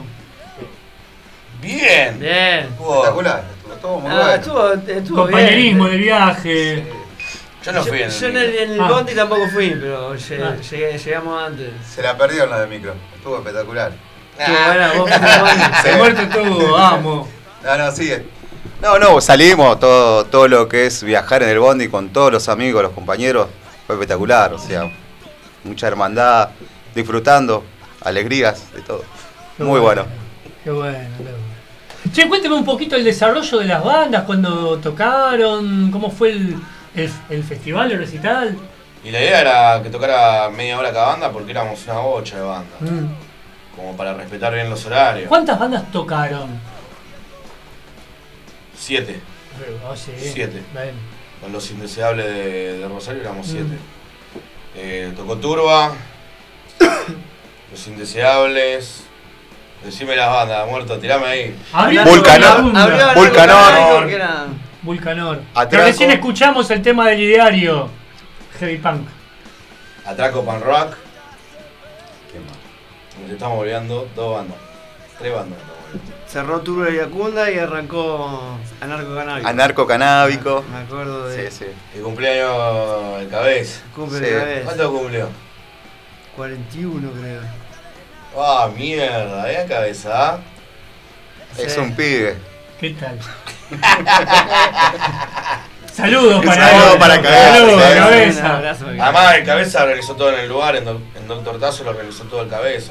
Bien. Bien. Estuvo- Espectacular, estuvo todo muy Ah, bueno. estuvo, estuvo Compañerismo bien. del viaje. Yo no fui en Yo el en el, micro. en el Ah. bondi tampoco fui, pero llegué- Ah. llegué- llegamos antes. Se la perdieron la de micro, estuvo espectacular. Estuvo buena, vos fuiste al bondi. Sí. Se muerto estuvo, vamos. No, no, sigue. No, no, salimos, todo, todo lo que es viajar en el bondi con todos los amigos, los compañeros, fue espectacular, o sea, mucha hermandad, disfrutando, alegrías, de todo. Muy bueno. Qué bueno, loco. Che, cuénteme un poquito el desarrollo de las bandas, cuando tocaron, cómo fue el, el, el festival, el recital. Y la idea era que tocara media hora cada banda porque éramos una bocha de banda. Mm. Como para respetar bien los horarios. ¿Cuántas bandas tocaron? Siete. Oh, sí. Siete. Bien. Con los indeseables de, de Rosario éramos siete. Eh, tocó Turba, Los Indeseables. Decime las bandas, muerto, tirame ahí. Abrió Vulcanor. una Abrió banda. algo Vulcanor. canónico, porque era- Vulcanor. Atraco. Pero recién escuchamos el tema del ideario. Heavy Punk. Atraco Pan Rock. ¿Qué más? Nos estamos olvidando dos bandas. Tres bandas. estamos olvidando. Cerró Turbo y Yacunda y arrancó Anarco Canábico. Anarco canábico. Me acuerdo de. Sí, sí. El cumpleaños el Cabeza. Cumple Sí. otra vez. ¿Cuánto cumplió? cuarenta y uno creo. Ah, mierda, ¿eh? Cabeza. ¿ah? Es Sí. un pibe. ¿Qué tal? Saludos Un para saludo él. para Cabeza. Saludos, Sí. Un Cabeza. abrazo. Además, el Cabeza organizó todo en el lugar, en, Do- en Doctor Tazo lo organizó todo el Cabeza.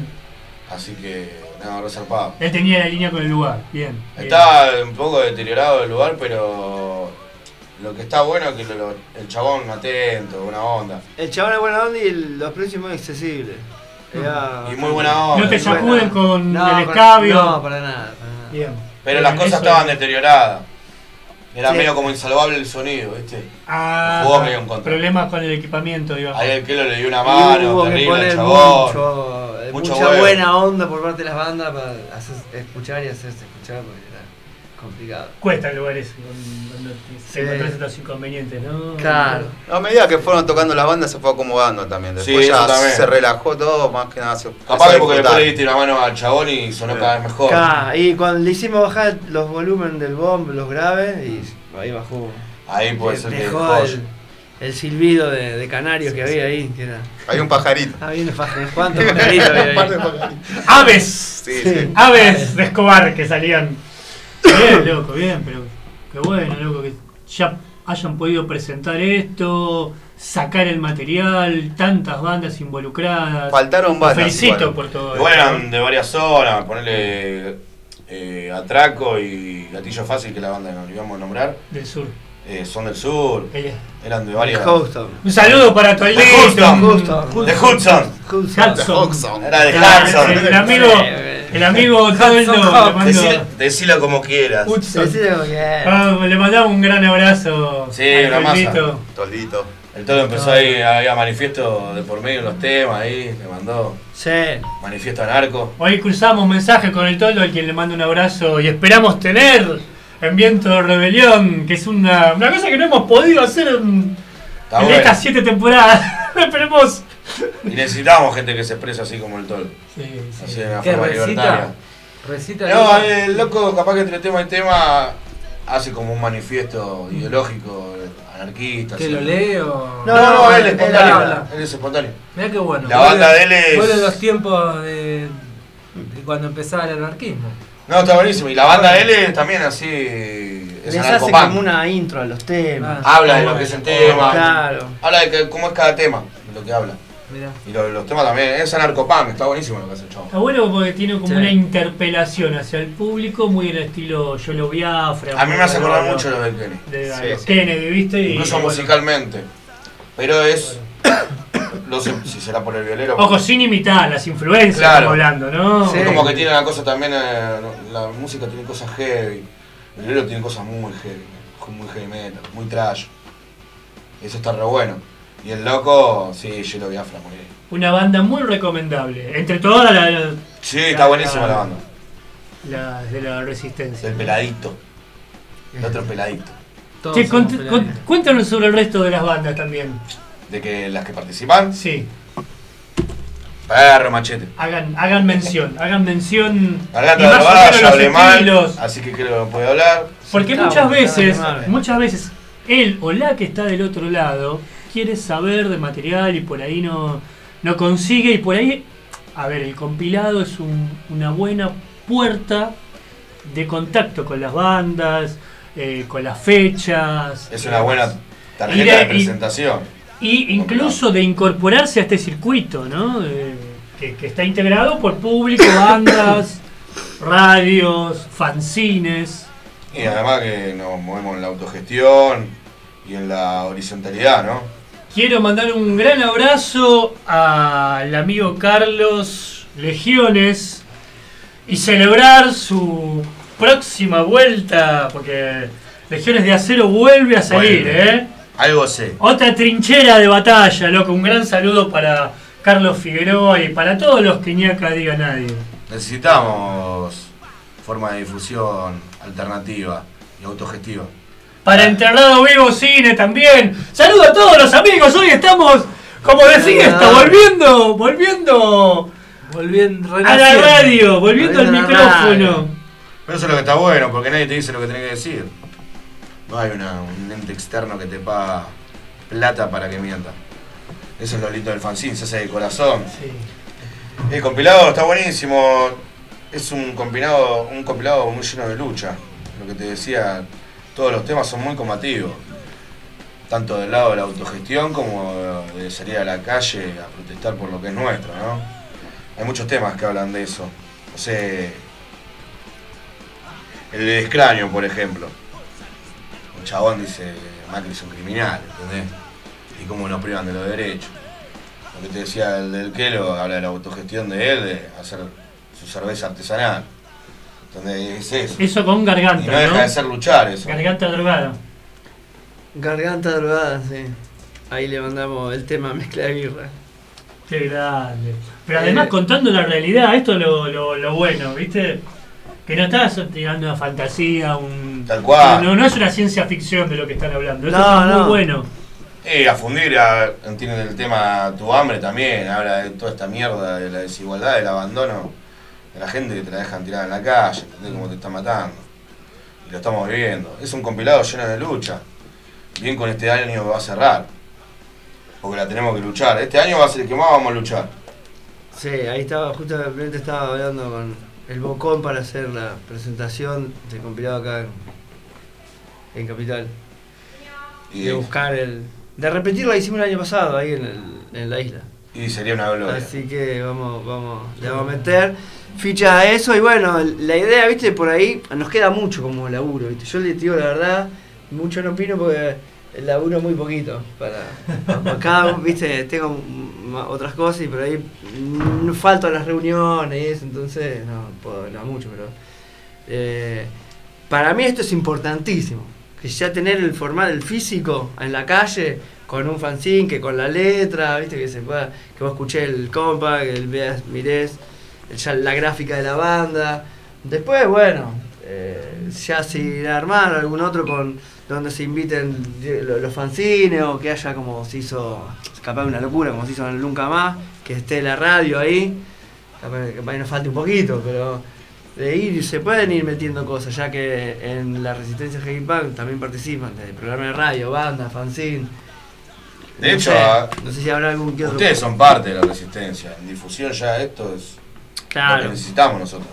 Mm. Así que, nada, resarpado. Él tenía la línea con el lugar. Bien. bien. Está un poco deteriorado el lugar, pero lo que está bueno es que lo- lo- el chabón atento, buena onda. El chabón es buena onda y el- los precios muy accesibles. Era- Y muy buena onda. No te buena. sacuden con No, el para- escabio. No, para nada. Para nada. Bien. Pero Bien, las cosas eso estaban es. deterioradas. Era Sí. medio como insalvable el sonido, ¿viste? Ah, Jugó medio en contra. problemas con el equipamiento, digamos. Ahí el Kelo le dio una Y mano, hubo que terrible, el poner chabón. mucho, eh, Mucho mucha huevo. buena onda por parte de las bandas para hacer, escuchar y hacerse escuchar porque era complicado. Cuesta el lugar ese, cuando cuando te Sí. encontrás estos inconvenientes, ¿no? Claro. A medida que fueron tocando las bandas se fue acomodando también. Sí, Después eso ya también. se relajó todo, más que nada se empezó Capaz a que porque disfrutar. después le diste una mano al chabón y sonó Sí. cada vez mejor. Claro, y cuando le hicimos bajar los volúmenes del bomb, los graves, y ahí bajó. Ahí puede De- ser que dejó joya. el, el silbido de, de canarios que había ahí, que era. Hay un pajarito. Ah, bien, ¿cuántos pajaritos había Un par de ahí? pajaritos. ¡Aves! Sí, sí. Aves de Escobar que salían. Bien, loco, bien, pero qué bueno, loco, que ya hayan podido presentar esto, sacar el material, tantas bandas involucradas. Faltaron Los bandas. felicito igual. por todo Igual esto. eran de varias zonas, ponerle eh, Atraco y Gatillo Fácil, que es la banda que nos íbamos a nombrar, Del sur. eh, son del sur, Ella. eran de varias. Houston. Un saludo para Toledo. Houston. Houston. De Hudson, Houston. Hudson. Hudson. era de Claro, Hudson. El amigo, el amigo Toldo le mando- Decilo, decilo como quieras. Hudson. Sí, sí, como que- Ah, le mandamos un gran abrazo. Sí, al una masa. Toldito. Toldito. El todo empezó ahí, había manifiesto de por medio en los temas ahí, le mandó Sí. manifiesto anarco. Hoy cruzamos mensajes con el Toldo, al quien le mando un abrazo y esperamos tener en Viento de Rebelión, que es una, una cosa que no hemos podido hacer en, Está en bueno. estas siete temporadas. Esperemos. Y necesitábamos gente que se expresa así como el Tol, Sí, sí. así de una ¿Qué, forma recita? libertaria. Recita No, el- el loco capaz que entre tema y tema hace como un manifiesto ideológico anarquista. ¿Que así. lo lee o.? No, no, él es él espontáneo. habla. Él es espontáneo. Mirá qué bueno. La banda de él es- Vuelven los tiempos de, de cuando empezaba el anarquismo. No, está buenísimo. Y la banda de él es también así. Es Les hace anarcopunk. como una intro a los temas. Ah. Habla de lo que es el tema. Claro. Habla de que- cómo es cada tema, de lo que habla. Mirá. Y lo- los temas también. Es anarcopunk, está buenísimo lo que hace el chavo. Está bueno porque tiene como Sí. una interpelación hacia el público, muy en el estilo Yolo Biafra. A mí me hace muy acordar de- mucho lo del Kenny. de a Sí, los sí. Kennedy, ¿viste? Y, Incluso bueno, musicalmente. Pero es. No sé si será por el violero. Ojo, sin imitar las influencias, Claro. estamos hablando, ¿no? Sí. Es como que tiene una cosa también. eh, la música tiene cosas heavy. El violero tiene cosas muy heavy. Muy heavy metal, muy trash. Eso está re bueno. Y el loco, sí, yo lo vi a morir. Una banda muy recomendable. Entre todas las Sí, está buenísima la banda. las de la resistencia. El peladito. El otro peladito. Todos Che, somos cont- peleados. cont- cuéntanos sobre el resto de las bandas también. De que las que participan. Sí, Perro machete. hagan, hagan mención, hagan mención. y Algata de más o Drogada, menos ya los hablé mal. estilos. Así que creo que no puede hablar. Porque Está muchas bueno, veces, está bueno. muchas veces, él o la que está del otro lado quiere saber de material y por ahí no, no consigue. Y por ahí, a ver, el compilado es un- una buena puerta de contacto con las bandas, eh, con las fechas. Es una buena Y tarjeta de- de y- presentación. Y incluso de incorporarse a este circuito, ¿no? Eh, que, que está integrado por público, bandas, radios, fanzines. Y además que nos movemos en la autogestión y en la horizontalidad, ¿no? Quiero mandar un gran abrazo al amigo Carlos Legiones y celebrar su próxima vuelta, porque Legiones de Acero vuelve a salir, Vuelve. ¿eh? Algo sé. Otra trinchera de batalla, loco. Un gran saludo para Carlos Figueroa y para todos los que ni acá diga nadie. Necesitamos forma de difusión alternativa y autogestiva. Para Enterrado Vivo Cine también. Saludo a todos los amigos. Hoy estamos como de fiesta, volviendo, volviendo Volviendo, a la radio, volviendo al micrófono. Pero eso es lo que está bueno, porque nadie te dice lo que tenés que decir. No hay una, un ente externo que te paga plata para que mienta. Eso es lo lindo del fanzine, se hace de corazón. Sí. El compilado está buenísimo. Es un compilado, un compilado muy lleno de lucha. Lo que te decía, todos los temas son muy combativos. Tanto del lado de la autogestión como de salir a la calle a protestar por lo que es nuestro, ¿no? Hay muchos temas que hablan de eso. No sé, el de Escraño, por ejemplo. Un chabón dice, Macri es un criminal, ¿entendés? Y cómo nos privan de los derechos. Lo que te decía el del Kelo, habla de la autogestión de él, de hacer su cerveza artesanal. ¿Entendés? Es eso. Eso con garganta, Y no deja ¿no? de ser luchar eso. Garganta drogada. Garganta drogada, sí. Ahí le mandamos el tema Mezcla de Birra. Qué grande. Pero además Eh. contando la realidad, esto es lo, lo, lo bueno, ¿viste? Que no estás tirando una fantasía, un... Tal cual. No, no es una ciencia ficción de lo que están hablando. Esto No, es muy no. bueno. Y a fundir, a, entienden el tema Tu Hambre también, habla de toda esta mierda, de la desigualdad, del abandono de la gente que te la dejan tirada en la calle, ¿entendés? Cómo te están matando. Y lo estamos viviendo. Es un compilado lleno de lucha. Bien con este año que va a cerrar. Porque la tenemos que luchar. Este año va a ser el que más vamos a luchar. Sí, ahí estaba, justamente estaba hablando con el Bocón para hacer la presentación del compilado acá en, en Capital. Y, De buscar el... De repetir la hicimos el año pasado ahí en, el, en la isla. y sería una gloria. Así que vamos, vamos, le vamos a meter ficha a eso y bueno, la idea, viste, por ahí nos queda mucho como laburo, viste. Yo le digo la verdad, mucho no opino porque el laburo muy poquito. Para acá, viste, tengo ma- otras cosas y por ahí no falto a las reuniones y eso, entonces no puedo hablar mucho, pero eh, para mí esto es importantísimo. Que ya tener el formato, el físico en la calle, con un fanzine, que con la letra, viste, que se pueda, que vos escuché el compa, que veas, mirés, ya la gráfica de la banda. Después, bueno, eh, ya si armar algún otro con donde se inviten los, los fanzines, o que haya como se hizo, capaz una locura, como se hizo en el Nunca Más, que esté la radio ahí, capaz, capaz nos falte un poquito, pero de ir, se pueden ir metiendo cosas, ya que en la Resistencia Heavy Punk también participan de programas de radio, banda, fanzine. De No hecho, sé, a- no sé si habrá algún que otro. ustedes son parte de la resistencia. En difusión ya esto es lo que Claro. necesitamos nosotros.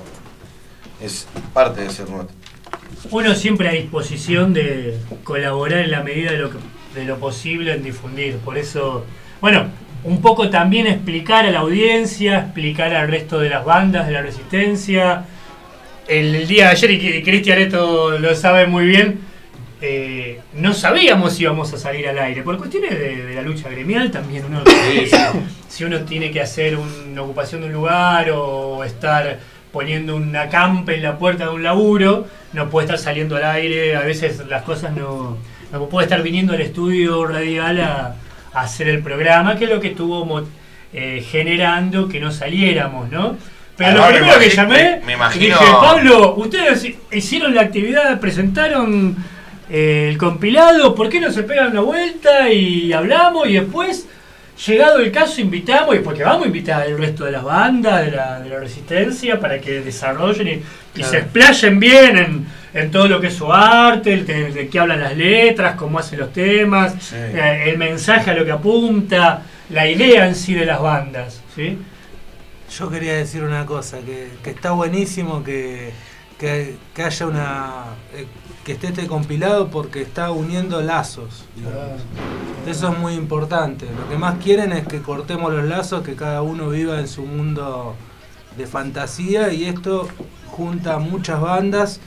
Es parte de ser nuestro. Uno siempre a disposición de colaborar en la medida de lo, que, de lo posible en difundir. Por eso, bueno, un poco también explicar a la audiencia, explicar al resto de las bandas de la Resistencia. El, el día de ayer, y Cristian esto lo sabe muy bien, eh, no sabíamos si íbamos a salir al aire. Por cuestiones de, de la lucha gremial también uno... Sí, sí. Si uno tiene que hacer una ocupación de un lugar o estar poniendo una campa en la puerta de un laburo, no puede estar saliendo al aire, a veces las cosas no... No puede estar viniendo al estudio radial a, a hacer el programa, que es lo que estuvo mo- eh, generando que no saliéramos, ¿no? Pero Además, lo primero me que imagi- llamé, me- me imagino- dije, Pablo, ustedes hicieron la actividad, presentaron eh, el compilado, ¿por qué no se pegan una vuelta y hablamos y después... Llegado el caso, invitamos, y porque vamos a invitar al resto de las bandas de la, de la Resistencia para que desarrollen y, y Claro. se explayen bien en, en todo lo que es su arte, el que- de qué hablan las letras, cómo hacen los temas, Sí. eh, el mensaje a lo que apunta, la idea en sí de las bandas, ¿sí? Yo quería decir una cosa, que, que está buenísimo que, que, que haya una... eh, que esté este compilado porque está uniendo lazos, digamos. Eso es muy importante. Lo que más quieren es que cortemos los lazos, que cada uno viva en su mundo de fantasía, y esto junta muchas bandas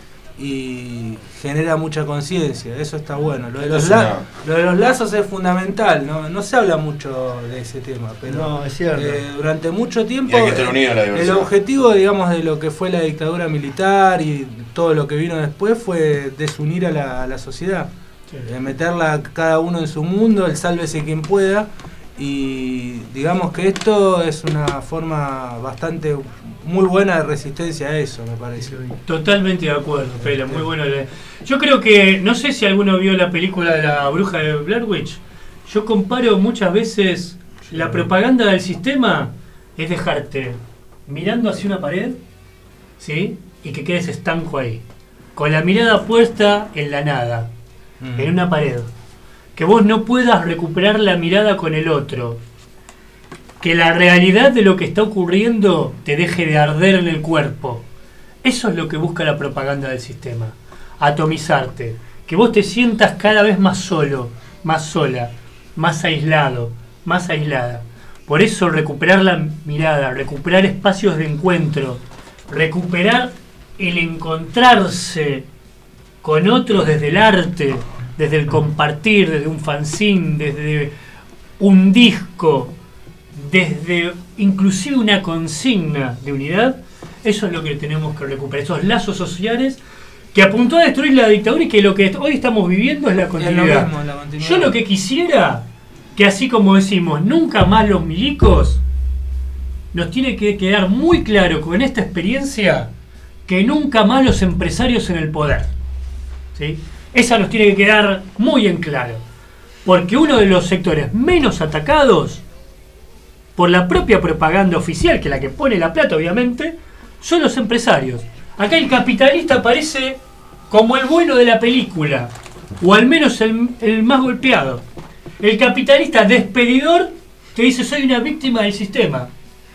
y genera mucha conciencia. Eso está bueno. Lo de los, Eso la- no. lo de los lazos es fundamental, ¿no? No se habla mucho de ese tema, pero No, es cierto. eh, durante mucho tiempo Y hay que estar unido en la el diversidad. objetivo, digamos, de lo que fue la dictadura militar y todo lo que vino después fue desunir a la, a la sociedad. Sí. Eh, meterla cada uno en su mundo, el sálvese quien pueda. Y digamos que esto es una forma bastante muy buena de resistencia a eso, me parece. Totalmente de acuerdo, Pela, muy bueno. Yo creo que, no sé si alguno vio la película de la bruja de Blair Witch. Yo comparo muchas veces la propaganda del sistema es dejarte mirando hacia una pared, ¿sí? Y que quedes estanco ahí, con la mirada puesta en la nada, mm. en una pared. Que vos no puedas recuperar la mirada con el otro. Que la realidad de lo que está ocurriendo te deje de arder en el cuerpo. Eso es lo que busca la propaganda del sistema. Atomizarte. Que vos te sientas cada vez más solo, más sola, más aislado, más aislada. Por eso recuperar la mirada, recuperar espacios de encuentro, recuperar el encontrarse con otros desde el arte, desde el compartir, desde un fanzine, desde un disco, desde inclusive una consigna de unidad. Eso es lo que tenemos que recuperar, esos lazos sociales que apuntó a destruir la dictadura y que lo que hoy estamos viviendo es la continuidad. Es lo mismo, la continuidad. Yo lo que quisiera, que así como decimos, nunca más los milicos, nos tiene que quedar muy claro con esta experiencia que nunca más los empresarios en el poder, ¿sí? Esa nos tiene que quedar muy en claro. Porque uno de los sectores menos atacados por la propia propaganda oficial, que es la que pone la plata obviamente, son los empresarios. Acá el capitalista aparece como el bueno de la película, o al menos el, el más golpeado. El capitalista despedidor que dice soy una víctima del sistema.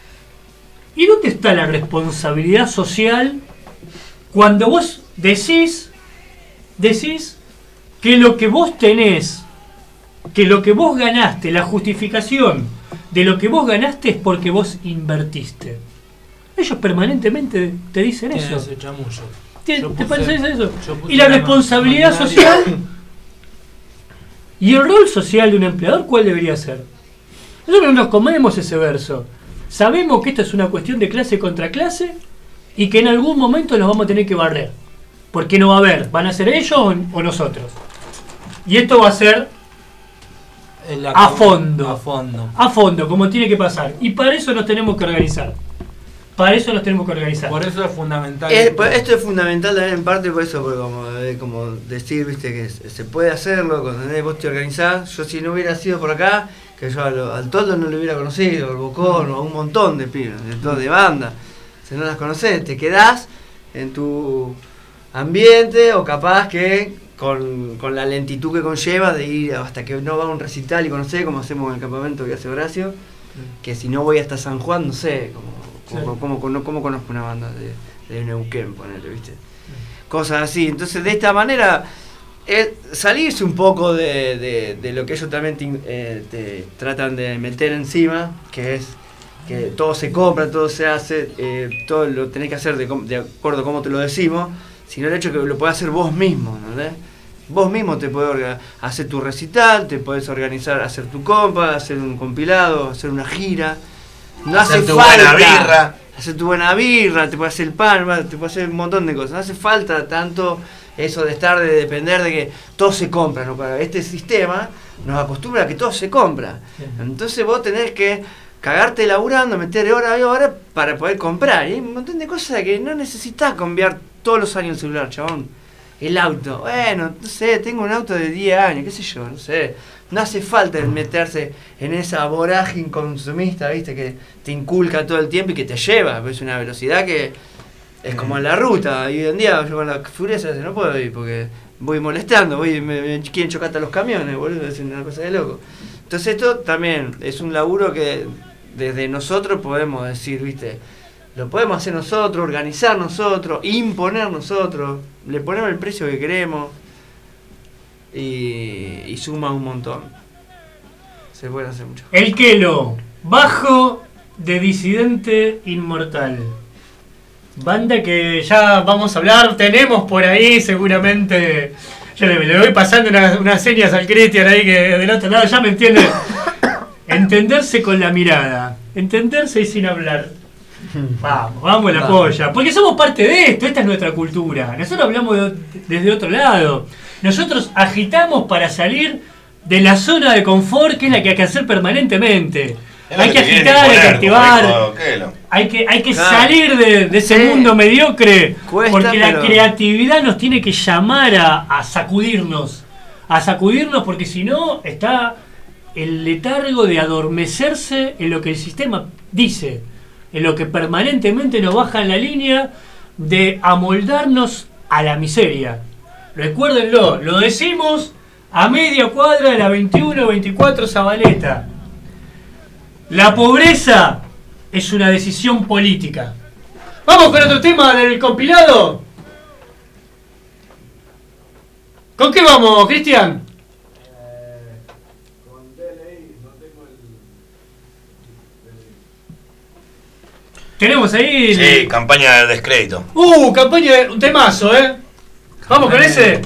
¿Y dónde está la responsabilidad social cuando vos decís Decís que lo que vos tenés, que lo que vos ganaste, la justificación de lo que vos ganaste es porque vos invertiste? Ellos permanentemente te dicen eso. Ese chamullo. ¿Te, ¿te parece eso? Y la responsabilidad social y el rol social de un empleador, ¿cuál debería ser? Nosotros nos comemos ese verso. Sabemos que esto es una cuestión de clase contra clase y que en algún momento nos vamos a tener que barrer. Porque no va a haber, van a ser ellos o nosotros. Y esto va a ser a fondo, a fondo, a fondo, como tiene que pasar. Y para eso nos tenemos que organizar. Para eso nos tenemos que organizar. Por eso es fundamental. Es, esto es fundamental también en parte por eso, porque como, como decir, viste, que se puede hacerlo, cuando vos te organizás. Yo si no hubiera sido por acá, que yo al, al Toldo no lo hubiera conocido, al Bocón, o a un montón de pibes, de, de banda. Si no las conocés, te quedás en tu ambiente o capaz que con, con la lentitud que conlleva de ir hasta que no va a un recital y conocer, como hacemos en el campamento que hace Horacio, que si no voy hasta San Juan, no sé, como, como, sí. como, como, como conozco una banda de, de Neuquén, ponele, ¿viste? Cosas así. Entonces, de esta manera, es salirse un poco de, de, de lo que ellos también te, eh, te tratan de meter encima, que es que todo se compra, todo se hace, eh, todo lo tenés que hacer de, de acuerdo a cómo te lo decimos, sino el hecho que lo podés hacer vos mismo, ¿no? Vos mismo te podés hacer tu recital, te podés organizar, hacer tu compa, hacer un compilado, hacer una gira. No hacer hace tu falta, buena birra. Hacer tu buena birra, te podés hacer el pan, te podés hacer un montón de cosas. No hace falta tanto eso de estar, de depender de que todo se compra, ¿no? Para este sistema nos acostumbra a que todo se compra. Entonces vos tenés que cagarte laburando, meter hora y hora para poder comprar. Y hay un montón de cosas que no necesitas cambiar todos los años el celular, chabón. El auto, bueno, no sé, tengo un auto de diez años, qué sé yo, no sé. No hace falta meterse en esa vorágine consumista, viste, que te inculca todo el tiempo y que te lleva. Es una velocidad que es como en la ruta. Y hoy en día yo con la furiosa no puedo ir porque voy molestando, voy me, me quieren chocar hasta los camiones, boludo, es una cosa de loco. Entonces esto también es un laburo que desde nosotros podemos decir, viste, lo podemos hacer nosotros, organizar nosotros, imponer nosotros, le ponemos el precio que queremos y, y suma un montón. Se puede hacer mucho. El Kelo, bajo de Disidente Inmortal. Banda que ya vamos a hablar, tenemos por ahí seguramente. Yo le, le voy pasando unas, unas señas al Cristian ahí que del otro lado ya me entiende. Entenderse con la mirada, entenderse y sin hablar. Vamos, vamos la polla. Porque somos parte de esto, esta es nuestra cultura. Nosotros hablamos de, desde otro lado. Nosotros agitamos para salir de la zona de confort, que es la que hay que hacer permanentemente. Hay que agitar, hay que activar, hay que, hay que claro. salir de, de ese sí. mundo mediocre. Cuesta, porque la pero... creatividad nos tiene que llamar a, a sacudirnos. A sacudirnos porque si no está el letargo de adormecerse en lo que el sistema dice. En lo que permanentemente nos baja en la línea de amoldarnos a la miseria. Recuérdenlo, lo decimos a media cuadra de la veintiuno veinticuatro Zabaleta. La pobreza es una decisión política. Vamos con otro tema del compilado. ¿Con qué vamos, Cristian? Eh, con D L I, no tengo el... ¿Tenemos ahí? Sí, el... campaña de descrédito. Uh, campaña de... un temazo, ¿eh? Vamos con ese.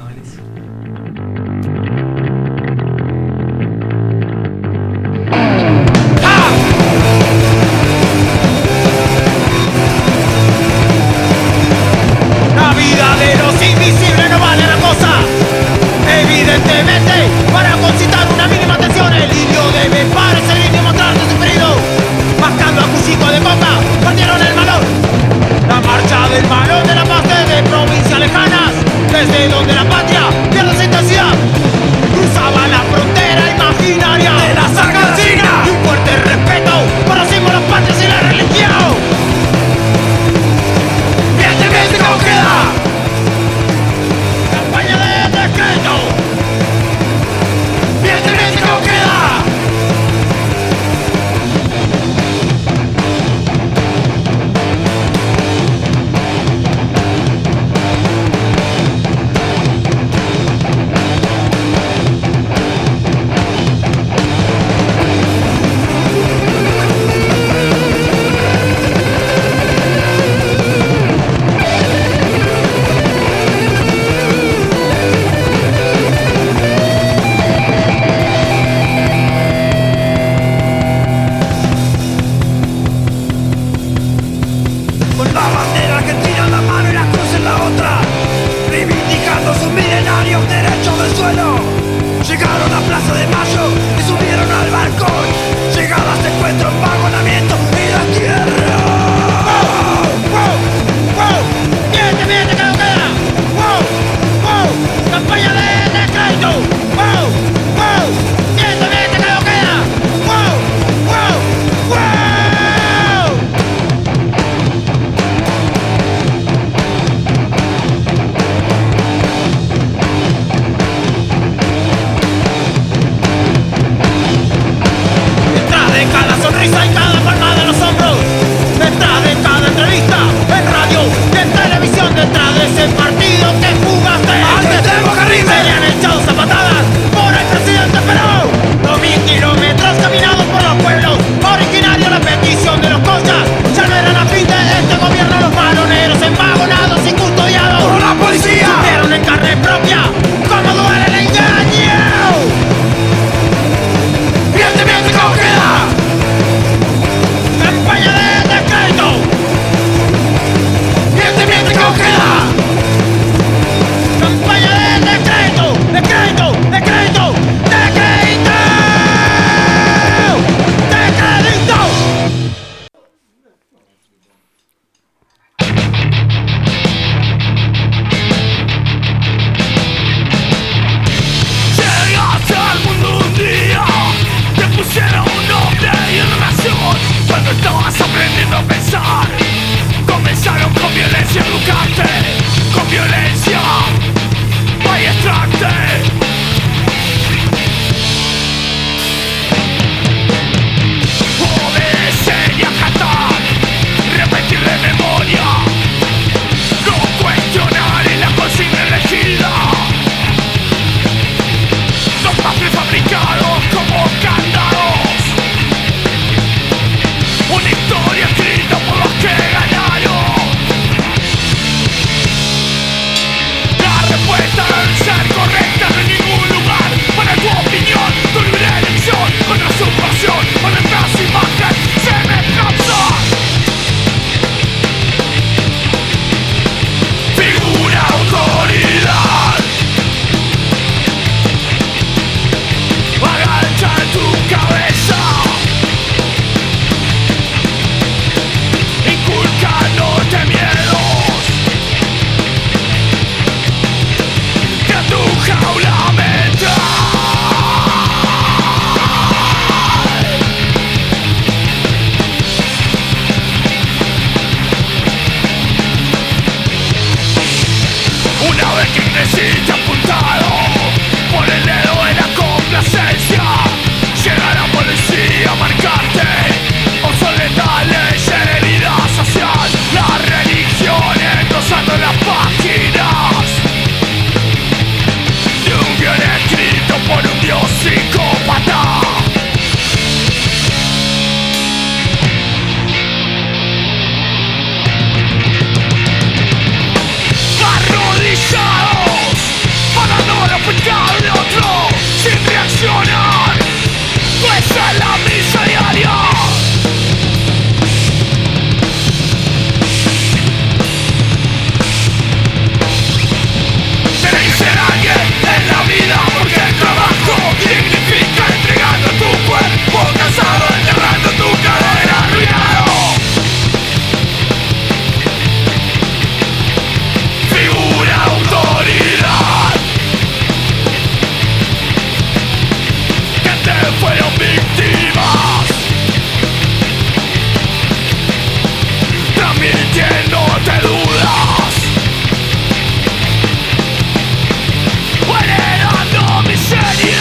Para concitar una mínima atención, el lirio debe parecer y mostrarse sufrido. Mascando a cuchillo de coca, partieron el malón. La marcha del malón de la paz de provincias lejanas, desde donde la sabe que creciste apuntado por el dedo de la complacencia. Llega la policía a marcarte, o son letales en herida social. Las religiones rozando las páginas de un guión escrito por un dios psicópata. Arrodillados, pagando los pecados de otro sin reaccionar, pues es la misa diaria. Tenés que ser alguien en la vida, porque el trabajo significa entregando tu cuerpo cansado, enterrando tu cadáver arruinado. Figura autoridad que te fueron víctimas, transmitiéndote dudas, heredando miseria.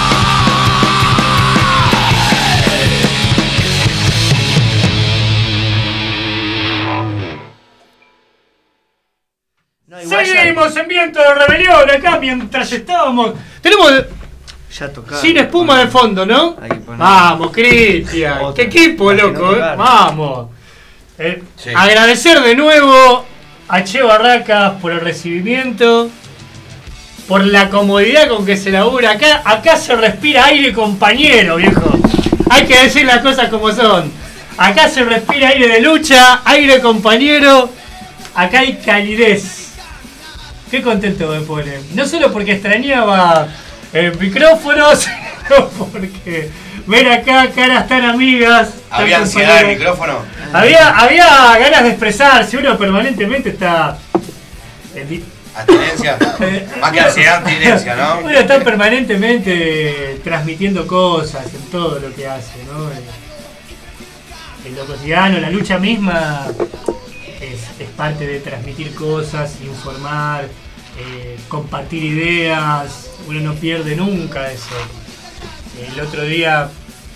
No, igual ya- Seguimos en Viento de Rebelión acá mientras estábamos. Tenemos Ya tocaba. sin espuma de fondo, ¿no? Hay que poner- Vamos, Cristian. Otra. Qué equipo, La que loco. no eh. tocaron. Vamos. Eh, Sí. Agradecer de nuevo a Che Barracas por el recibimiento, por la comodidad con que se labura. Acá, acá se respira aire compañero, viejo. Hay que decir las cosas como son. Acá se respira aire de lucha, aire compañero. Acá hay calidez. Qué contento me pone. No solo porque extrañaba el micrófono, sino porque ver acá caras tan amigas. tan ¿Había ansiedad en el compañeras. micrófono? Había, había ganas de expresarse. Uno permanentemente está. eh, di- ¿Abstinencia? Más que ansiedad, abstinencia, ¿no? Uno está permanentemente transmitiendo cosas en todo lo que hace, ¿no? En, en lo cotidiano, la lucha misma es, es parte de transmitir cosas, informar, eh, compartir ideas. Uno no pierde nunca eso. El otro día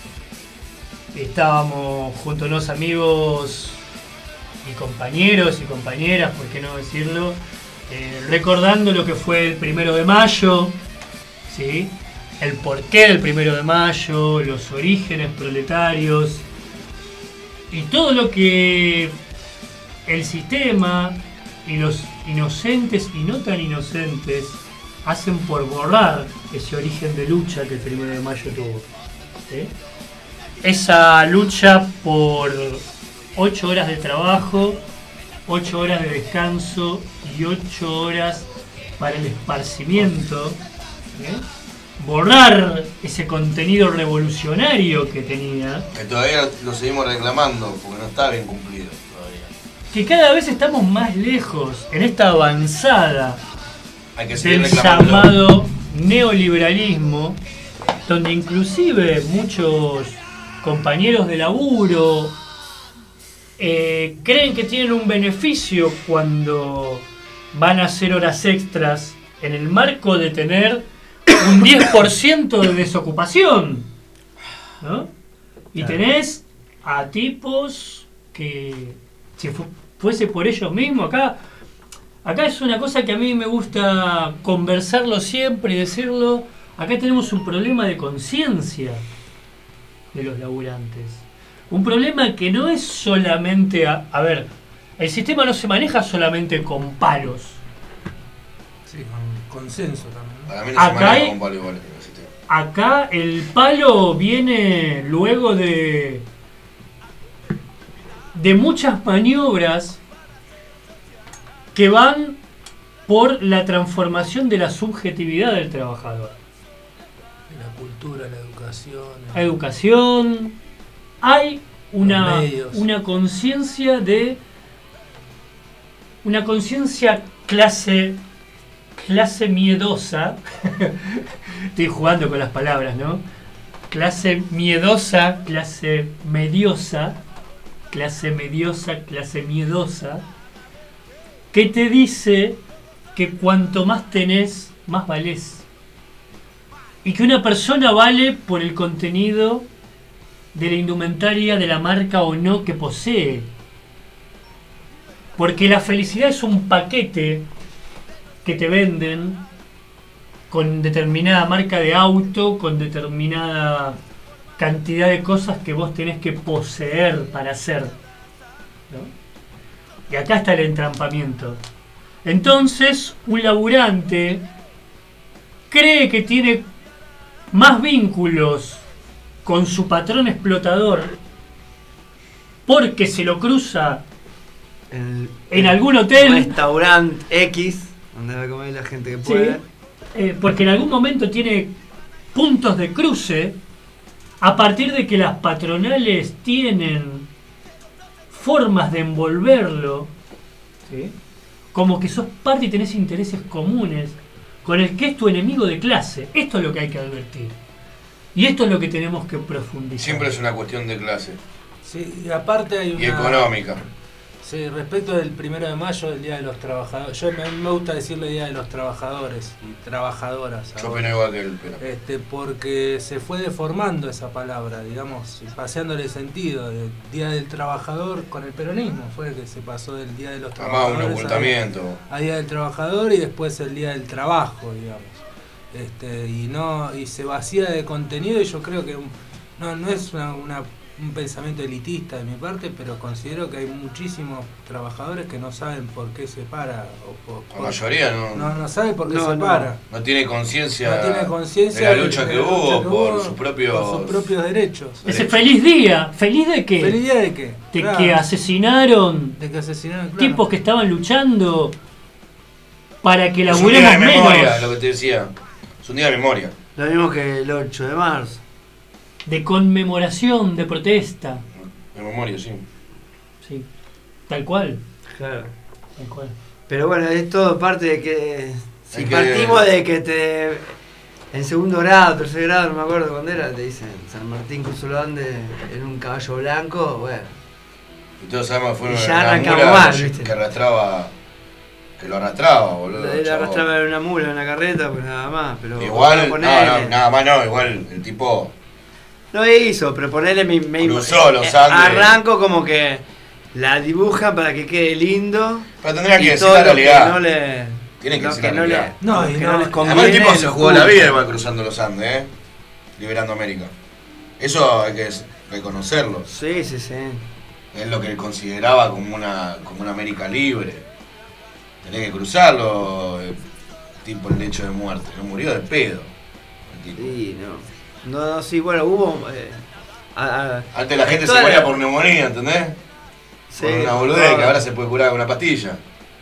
estábamos junto a unos amigos y compañeros y compañeras, por qué no decirlo, eh, recordando lo que fue el primero de mayo, ¿sí? El porqué del primero de mayo, los orígenes proletarios y todo lo que el sistema y los inocentes y no tan inocentes hacen por borrar ese origen de lucha que el primero de mayo tuvo, ¿sí? Esa lucha por ocho horas de trabajo, ocho horas de descanso y ocho horas para el esparcimiento, ¿eh? Borrar ese contenido revolucionario que tenía, Que todavía lo seguimos reclamando, porque no está bien cumplido todavía. que cada vez estamos más lejos en esta avanzada Hay que seguir del reclamándolo. llamado neoliberalismo, donde inclusive muchos compañeros de laburo eh, creen que tienen un beneficio cuando van a hacer horas extras en el marco de tener un diez por ciento de desocupación, ¿no? Y Claro. tenés a tipos que, si fu- fuese por ellos mismos, acá acá es una cosa que a mí me gusta conversarlo siempre y decirlo. Acá tenemos un problema de conciencia de los laburantes. Un problema que no es solamente... A, a ver, el sistema no se maneja solamente con palos. Sí, con consenso también, ¿no? Para mí no Acá se maneja hay- con palo igual en el sistema. Acá el palo viene luego de... de muchas maniobras que van por la transformación de la subjetividad del trabajador. La cultura, la educación. Hay educación, hay una, Los medios. una conciencia de una conciencia clase clase miedosa. Estoy jugando con las palabras, ¿no? Clase miedosa, clase mediosa, clase mediosa, clase miedosa, que te dice que cuanto más tenés, más valés. Y que una persona vale por el contenido de la indumentaria, de la marca o no que posee. Porque la felicidad es un paquete que te venden con determinada marca de auto, con determinada cantidad de cosas que vos tenés que poseer para ser, ¿no? Y acá está el entrampamiento. Entonces, un laburante cree que tiene más vínculos con su patrón explotador porque se lo cruza El, en algún hotel, restaurante X, donde va a comer la gente que puede. sí, eh, porque en algún momento tiene puntos de cruce a partir de que las patronales tienen formas de envolverlo, ¿sí? Como que sos parte y tenés intereses comunes con el que es tu enemigo de clase. Esto es lo que hay que advertir. Y esto es lo que tenemos que profundizar. Siempre es una cuestión de clase. Sí, y aparte hay una... Y económica. Sí, respecto del primero de mayo, el Día de los Trabajadores. Yo me, a mí me gusta decirle Día de los Trabajadores y Trabajadoras. Yo ahora. opino igual que él, pero... Este, porque se fue deformando esa palabra, digamos, paseándole sentido. El Día del Trabajador con el peronismo fue el que se pasó del Día de los Además, Trabajadores un ocultamiento. A, a Día del Trabajador y después el Día del Trabajo, digamos. Este, y no y se vacía de contenido y yo creo que un, no, no es una, una un pensamiento elitista de mi parte, pero considero que hay muchísimos trabajadores que no saben por qué se para. O por, La por, mayoría no, no, no sabe por qué No, se no. para. no tiene conciencia No tiene conciencia de la lucha de que la lucha hubo que por hubo sus propios... por sus propios derechos. Ese feliz día. ¿Feliz de qué? ¿Feliz día de qué? De Claro, que asesinaron de que asesinaron, claro. tipos que estaban luchando para que Es un día de laburemos memoria, menos. lo que te decía. Es un día de memoria. Lo mismo que el ocho de marzo. De conmemoración, de protesta. De memoria, sí. Sí, tal cual. Claro. Tal cual. Pero bueno, es todo parte de que. Si Hay que- partimos de que te. En segundo grado, tercer grado, no me acuerdo cuándo era, te dicen San Martín cruzó los Andes en un caballo blanco, bueno. Y todos sabemos que fue Y una, ya una arrancamos mula mal, que, ¿viste? que arrastraba... Que lo arrastraba, boludo. Él chavo. arrastraba en una mula, en una carreta, pues nada más. Pero Igual, no, ponele- no, nada más no, igual el tipo... No hizo, pero ponerle mi, mi Cruzó los eh, Andes. Arranco como que la dibujan para que quede lindo. Pero tendría que y decir todo la lo que realidad. no le, Tiene que lo decir que la no, le, No, realidad. lo y que no- no les conviene. Además el tipo se lo jugó la ocultan. vida igual cruzando los Andes, ¿eh? Liberando América. Eso hay que reconocerlo. Sí, sí, sí. Es lo que él consideraba como una, como una América libre. Tenía que cruzarlo, eh, tipo el lecho de muerte. No murió de pedo. El tipo. Sí, no. No, no, sí, bueno, hubo. Eh, a- a- Antes la gente se toda moría la- por neumonía, ¿entendés? sí, Por una boludez todo. que ahora se puede curar con una pastilla.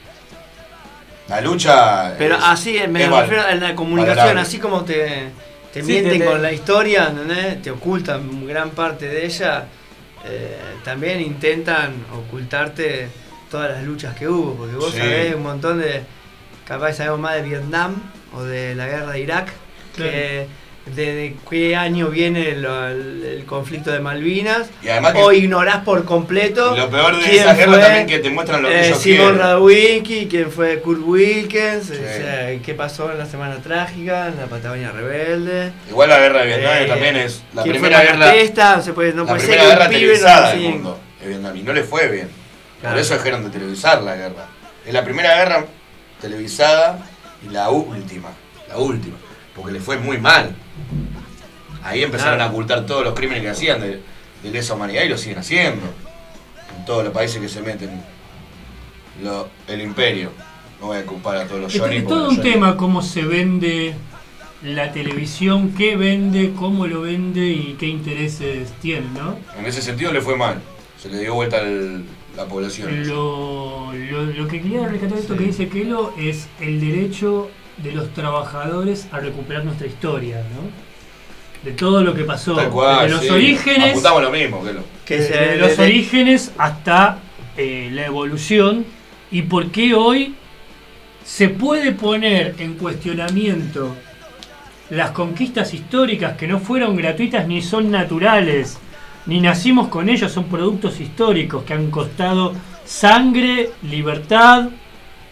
La lucha. Pero es- así, me es val- refiero a la comunicación, valorable. así como te, te Sí, mienten te- te- con la historia, ¿entendés? Te ocultan gran parte de ella, eh, también intentan ocultarte todas las luchas que hubo, porque vos Sí. sabés un montón de, capaz sabemos más de Vietnam o de la guerra de Irak, que de qué año viene el, el- el conflicto de Malvinas, Y además que- o ignorás por completo. Y lo peor de quién esa guerra fue, también que te muestran lo que eh, ellos Simon quieren. Radwicki, quién fue Kurt Wilkins, Sí. o sea, qué pasó en la Semana Trágica, en la Patagonia Rebelde. Igual la guerra de Vietnam Eh, también es la ¿quién primera fue guerra. Malatesta? Se puede, no la puede ser primera que un guerra pibe televisada no del sí. mundo de Vietnam y no le fue bien. Claro. Por eso dejaron de televisar la guerra. Es la primera guerra televisada y la última. La última. Porque le fue muy mal. Ahí empezaron Claro. a ocultar todos los crímenes que hacían de, de lesa humanidad y lo siguen haciendo. En todos los países que se meten. Lo- el imperio. No voy a culpar a todos los Es, Johnny. es porque todo los un Johnny- tema cómo se vende la televisión, qué vende, cómo lo vende y qué intereses tiene, ¿no? En ese sentido le fue mal. Se le dio vuelta al- la población. Lo, lo, lo que quería rescatar de esto que dice Kelo es el derecho de los trabajadores a recuperar nuestra historia, ¿no? De todo lo que pasó, Tal cual, desde los sí. orígenes, Apuntamos lo mismo, que lo. Que desde se- los desde- orígenes hasta eh, la evolución y por qué hoy se puede poner en cuestionamiento las conquistas históricas que no fueron gratuitas ni son naturales, ni nacimos con ellos, son productos históricos que han costado sangre, libertad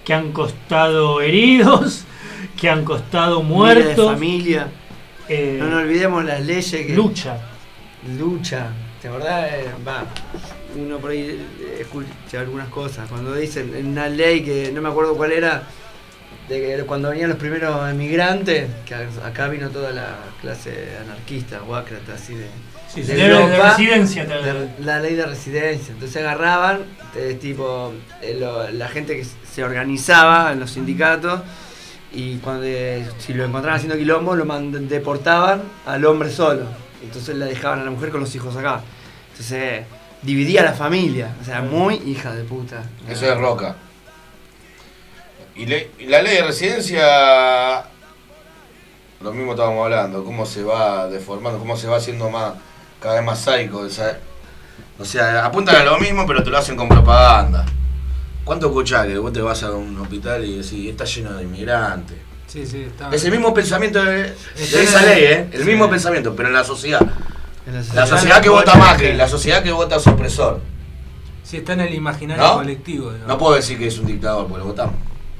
que han costado heridos, que han costado Miles muertos. de familia. Eh, No nos olvidemos las leyes que... lucha. Lucha. ¿Te acordás? Eh, Va, uno por ahí eh, escucha algunas cosas. Cuando dicen en una ley que no me acuerdo cuál era, de que cuando venían los primeros emigrantes, que acá vino toda la clase anarquista, guácrata, así de... Sí, de ley de Europa, residencia. tal vez. de- la ley de residencia. Entonces agarraban, eh, tipo, eh, lo- la gente que se organizaba en los sindicatos y cuando eh, si lo encontraban haciendo quilombo lo mand- deportaban al hombre solo. Entonces la dejaban a la mujer con los hijos acá. Entonces eh, dividía la familia. O sea, muy hija de puta. Eso es Roca. Y, le- y la ley de residencia, lo mismo estábamos hablando, cómo se va deformando, cómo se va haciendo más cada vez más sádico. O sea, o sea, apuntan a lo mismo, pero te lo hacen con propaganda. ¿Cuánto escuchás que vos te vas a un hospital y decís, está lleno de inmigrantes? Sí, sí, está. Es el mismo pensamiento de, de Está en esa el- ley, ¿eh? El sí. mismo pensamiento, pero en la sociedad. En la La sociedad. sociedad que vota Macri, la sociedad que vota su opresor. Sí, está en el imaginario ¿No? colectivo. digamos. No puedo decir que es un dictador, porque lo votamos.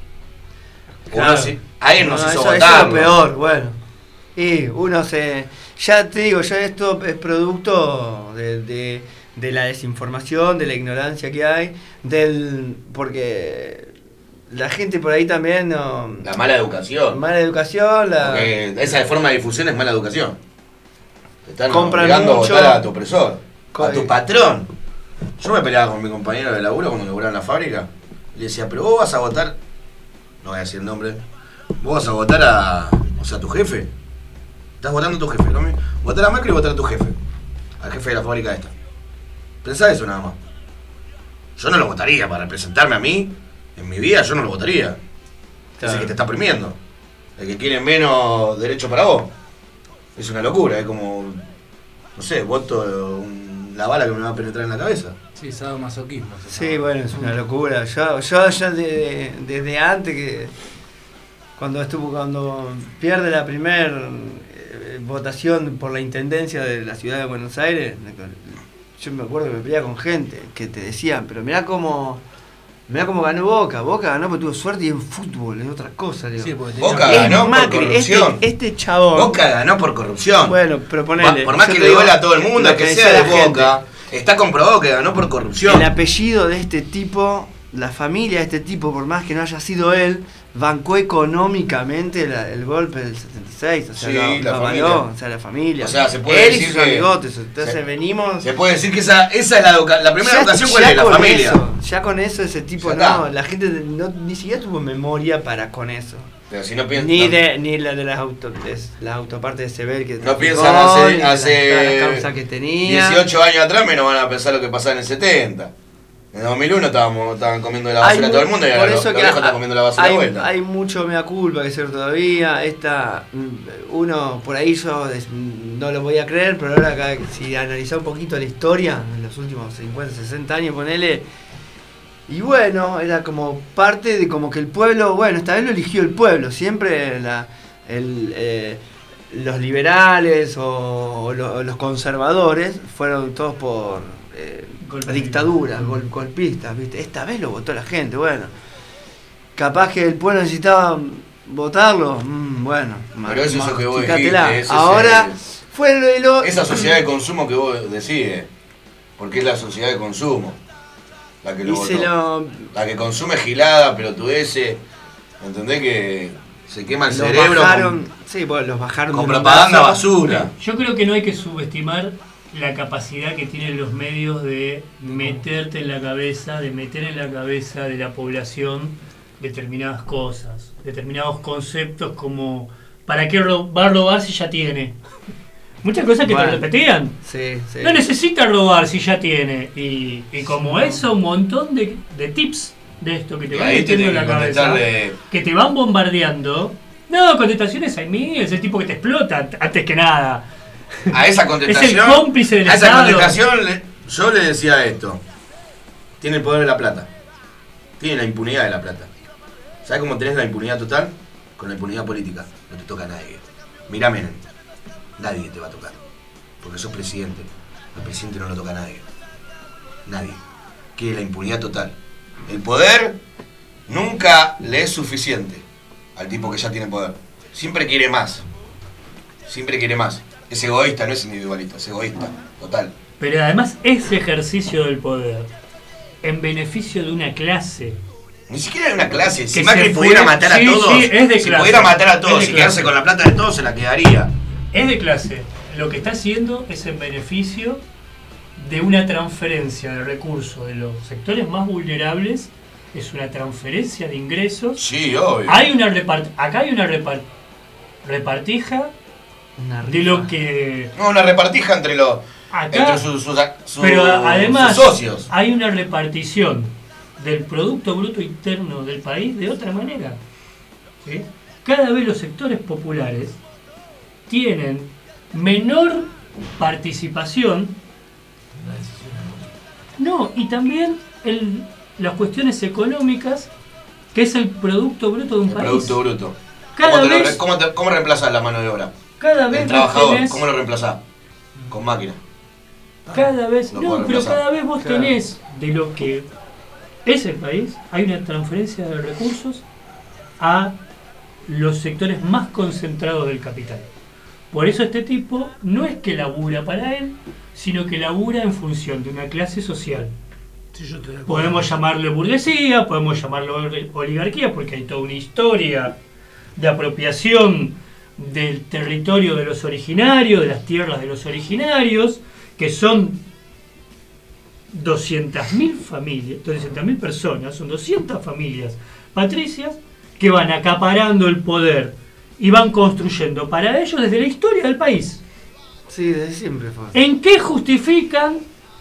Claro. Uno sí- alguien nos No, hizo eso, eso votar. es lo peor, bueno. Y uno se... Ya te digo, ya esto es producto de, de, de la desinformación, de la ignorancia que hay, del... porque la gente por ahí también no... La mala educación. Mala educación, la... Porque esa forma de difusión es mala educación. Te están Compran obligando mucho. a votar a tu opresor, Co- a tu patrón. Yo me peleaba con mi compañero de laburo cuando laburaba en la fábrica. Le decía, pero vos vas a votar, no voy a decir el nombre, vos vas a votar a, o sea, a tu jefe. Estás votando a tu jefe, ¿no? Votar a Macri y votar a tu jefe. Al jefe de la fábrica esta. Pensá eso nada más. Yo no lo votaría para representarme a mí. En mi vida yo no lo votaría. Es el que te está oprimiendo. El que quiere menos derecho para vos. Es una locura, es como, no sé, voto un- la bala que me va a penetrar en la cabeza. Sí, sadomasoquismo. se Sí, llama. bueno, es una locura. Yo, yo ya de- de- desde antes que cuando estuvo, cuando pierde la primer eh, votación por la intendencia de la ciudad de Buenos Aires, yo me acuerdo que me peleaba con gente que te decían, pero mirá cómo, mirá cómo ganó Boca. Boca ganó porque tuvo suerte y en fútbol, en otras cosas. Digo. Sí, porque tenía- Boca Es ganó por Macri, corrupción. Este, este chabón. Boca ganó por corrupción. Bueno, pero ponele. Por más yo que te le digo duele a todo el mundo, lo que decía sea de la gente. Boca, está comprobado que ganó por corrupción. El apellido de este tipo, la familia de este tipo, por más que no haya sido él, bancó económicamente la- el golpe del setenta y seis. O sea, Sí, lo- la lo familia. avaló, o sea, la familia. O sea, se puede él y decir sus que- amigotes. Entonces se- venimos. Se puede decir que esa, esa es la, educa- la primera ya- educación, ¿cuál ya es? La con familia. eso, ya con eso, ese tipo, Ya no, está. la gente no, ni siquiera tuvo memoria para con eso. Pero si no piensan. Ni de ni la de las auto, de las autopartes de Sever que No traficó, piensan hace- ni de las- hace todas las causas que tenía. dieciocho años atrás, menos van a pensar lo que pasaba en el setenta. En el dos mil uno estábamos, estaban comiendo la Hay basura mu- todo el mundo y por ahora los, eso los que viejos ha- están comiendo la basura de hay, vuelta. hay mucho mea culpa que hacer todavía. Esta, mm, uno por ahí yo des- no lo voy a creer, pero ahora acá, si analizar un poquito la historia en los últimos cincuenta, sesenta años, ponele. Y bueno, era como parte de como que el pueblo, bueno, esta vez lo eligió el pueblo, siempre la, el, eh, los liberales o, o lo- los conservadores fueron todos por eh, Golpistas. dictaduras, gol- golpistas, ¿viste? Esta vez lo votó la gente, bueno. Capaz que el pueblo necesitaba votarlo, mm, bueno. Pero eso es lo que vos masticátela. dijiste, ese Ahora es fue lo, lo- Esa sociedad de consumo que vos decís, porque es la sociedad de consumo la que lo y votó. se lo, La que consume gilada, pelotudeces, ¿entendés? Que se quema el los cerebro bajaron, con, sí, bueno, los bajaron con de un propaganda brazo. basura. Yo creo que no hay que subestimar la capacidad que tienen los medios de meterte en la cabeza, de meter en la cabeza de la población determinadas cosas, determinados conceptos como ¿para qué robar, robar si ya tiene? Muchas cosas que Bueno. te repetían. Sí, sí. No necesita robar si ya tiene. Y, y como eso, un montón de, de tips de esto que te Y van ahí te metiendo en tenés la que cabeza, contestarle. que te van bombardeando. No, contestaciones a mí, es el tipo que te explota antes que nada. A esa Es contestación. el cómplice del a esa Estado. contestación le- yo le decía esto. Tiene el poder de la plata. Tiene la impunidad de la plata. ¿Sabes cómo tenés la impunidad total? Con la impunidad política. No te toca a nadie. Mirá, Menem. Nadie te va a tocar. Porque sos presidente. Al presidente no lo toca a nadie. Nadie. Quiere la impunidad total. El poder nunca le es suficiente al tipo que ya tiene poder. Siempre quiere más. Siempre quiere más. Es egoísta, no es individualista, es egoísta, total. Pero además ese ejercicio del poder en beneficio de una clase. Ni siquiera de una clase. Si Que Macri se pudiera fue- matar a sí, todos, sí, es de si clase. pudiera matar a Es todos de y quedarse clase. con la plata de todos, se la quedaría. Es de clase. Lo que está haciendo es en beneficio de una transferencia de recursos de los sectores más vulnerables. Es una transferencia de ingresos. Sí, obvio. Hay una repart acá hay una repart repartija Una de rifa. lo que No, una repartija entre los acá, entre sus, sus, sus- pero además sus socios. hay una repartición del Producto Bruto Interno del país de otra manera. ¿Sí? Cada vez los sectores populares tienen menor participación. No, y también el, las cuestiones económicas, que es el Producto Bruto de un El país. Producto Bruto. Cada ¿Cómo, te lo vez- re- cómo, te- cómo reemplazás la mano de obra? Cada vez El vos trabajador, tenés- ¿cómo lo reemplazás? Con máquina. Cada vez, Lo no, puedo pero reemplazar. cada vez vos Claro. tenés de lo que es el país, hay una transferencia de recursos a los sectores más concentrados del capital. Por eso este tipo no es que labura para él, sino que labura en función de una clase social. Sí, yo estoy de acuerdo. Podemos llamarlo burguesía, podemos llamarlo oligarquía, porque hay toda una historia de apropiación del territorio de los originarios, de las tierras de los originarios, que son doscientas mil familias, doscientas mil personas, son doscientas familias patricias que van acaparando el poder y van construyendo para ellos desde la historia del país. Sí, desde siempre fue. ¿En qué justifican,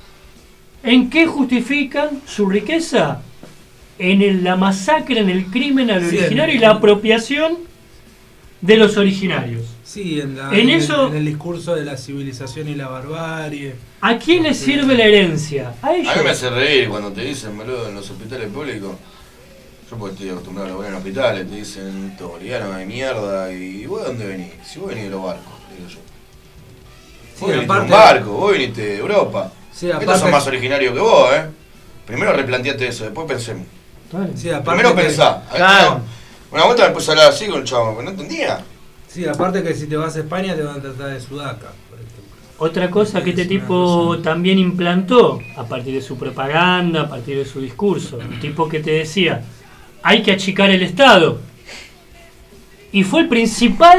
en qué justifican su riqueza? En el- la masacre, en el crimen al Sí, originario en- y la apropiación de los originarios. Sí, en, la- En en eso- el, en el discurso de la civilización y la barbarie. ¿A quién les sirve la herencia? A ellos. A mí me hace reír cuando te dicen, boludo, en los hospitales públicos. Yo porque estoy acostumbrado a laburar en hospitales, te dicen, esto boliviano de mierda, y vos de dónde venís? Si vos venís de los barcos, digo yo. Sí, Vos viniste aparte- de un barco, vos viniste de Europa. Sí, Estos aparte- son más originarios que vos, eh. Primero replanteate eso, después pensemos. Sí, aparte Primero que- pensá. Claro. Una vuelta me puse a hablar así con el chavo, porque no entendía. Sí, aparte que si te vas a España te van a tratar de sudaca, por ejemplo. Otra cosa que este Es una tipo cosa. también implantó a partir de su propaganda, a partir de su discurso, un tipo que te decía, hay que achicar el Estado. Y fue el principal,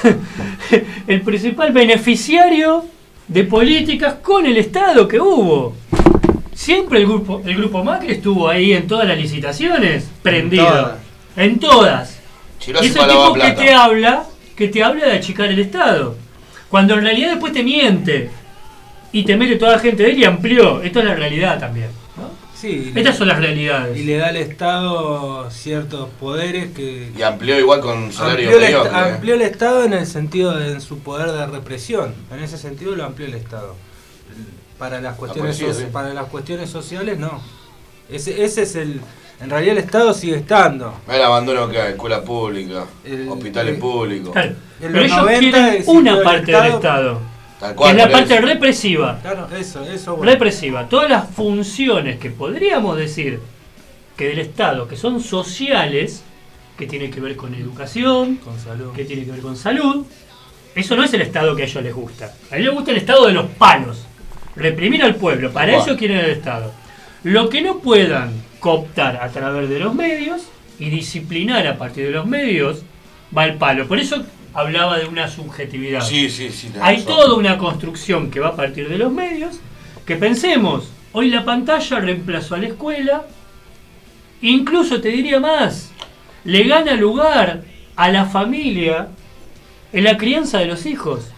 el principal beneficiario de políticas con el Estado que hubo. Siempre el grupo, el grupo Macri estuvo ahí en todas las licitaciones, prendido. todas. En todas. Chiró Y es se el para lavar tipo que plata. te habla, que te habla de achicar el Estado. Cuando en realidad después te miente. Y te mete toda la gente de él y amplió. Esto es la realidad también. ¿no? Sí, Estas son las realidades. y le da al Estado ciertos poderes que... Y amplió igual con salario Amplió el, est- mediocre. eh. amplió el Estado en el sentido de en su poder de represión. En ese sentido lo amplió el Estado. Para las cuestiones, Apareció, soci- sí. para las cuestiones sociales no. Ese, ese es el... En realidad el Estado sigue estando. Mirá el abandono que hay, escuela pública, El- hospitales el- públicos. Claro. En Pero los ellos noventa quieren existió una el parte del Estado. Estado. Tal Que cual, es la por parte eso. represiva. Claro, eso, eso bueno. Represiva. Todas las funciones que podríamos decir que del Estado, que son sociales, que tienen que ver con educación, Con salud. que tiene que ver con salud. Eso no es el Estado que a ellos les gusta. A ellos les gusta el Estado de los palos. Reprimir al pueblo. Para Igual. eso quieren el Estado. Lo que no puedan cooptar a través de los medios y disciplinar a partir de los medios, va al palo. Por eso hablaba de una subjetividad. Sí, sí, sí. tenés Hay razón. toda una construcción que va a partir de los medios, que pensemos, hoy la pantalla reemplazó a la escuela, incluso te diría más, le gana lugar a la familia en la crianza de los hijos.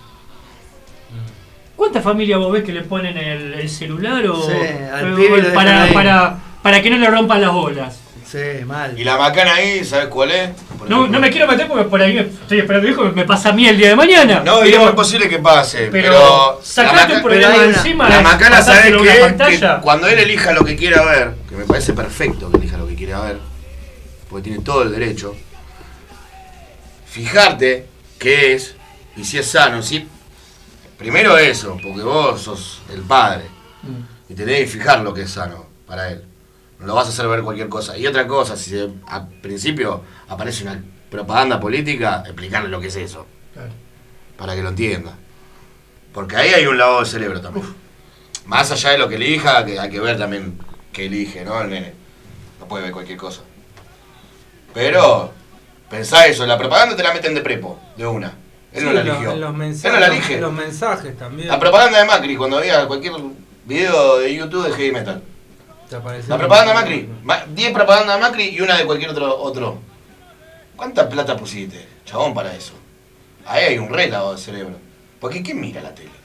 ¿Cuántas familias vos ves que le ponen el, el celular o, Sí, al o- pibe lo dejan para, ahí. para, para que no le rompan las bolas? Sí, mal. Y la macana ahí, ¿sabes cuál es? Por No, ejemplo. no me quiero meter porque por ahí estoy esperando hijo, me pasa a mí el día de mañana. No, y pero, es muy posible que pase, pero, pero. sacate la un maca- problema pero hay una- encima La de macana, ¿sabes pasárselo a una qué? Que pantalla. cuando él elija lo que quiera ver, que me parece perfecto que elija lo que quiera ver, porque tiene todo el derecho, fijarte qué es y si es sano, si. Primero eso, porque vos sos el padre Mm. y tenés que fijar lo que es sano para él. lo vas a hacer ver cualquier cosa. Y otra cosa, si se- al principio aparece una propaganda política, explicarle lo que es eso. Claro. Para que lo entienda. Porque ahí hay un lavado de cerebro también. Uf. Más allá de lo que elija, que hay que ver también qué elige, ¿no? El nene. No puede ver cualquier cosa. Pero, pensá eso, la propaganda te la meten de prepo, de una. Él Sí, no la los- eligió. los mensajes, Él no la elige. Los mensajes también. La propaganda de Macri, cuando había cualquier video de YouTube de heavy metal. Te apareció La propaganda de Macri. Ma- diez propagandas de Macri y una de cualquier otro, otro. ¿Cuánta plata pusiste, chabón, para eso? Ahí hay un re lavado de cerebro. Porque ¿quién mira la tele?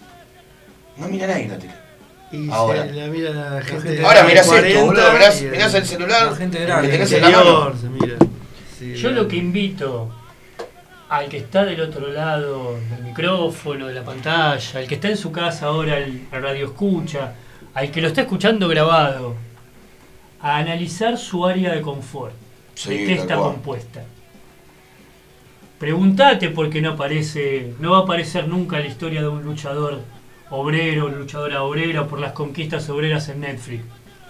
No mira nadie la tele. Y Ahora. se la mira la gente. gente- Ahora de mirás esto, cuarenta boludo. Mirás, y el- mirás el celular la gente que grande. tenés el en la mano. interior se mira. Sí, Yo bueno. lo que invito al que está del otro lado del micrófono, de la pantalla, al que está en su casa ahora, al, al radio escucha, al que lo está escuchando grabado, a analizar su área de confort. Sí, ¿De qué tal está cual. compuesta? Pregúntate por qué no aparece, no va a aparecer nunca la historia de un luchador obrero, luchadora obrera por las conquistas obreras en Netflix.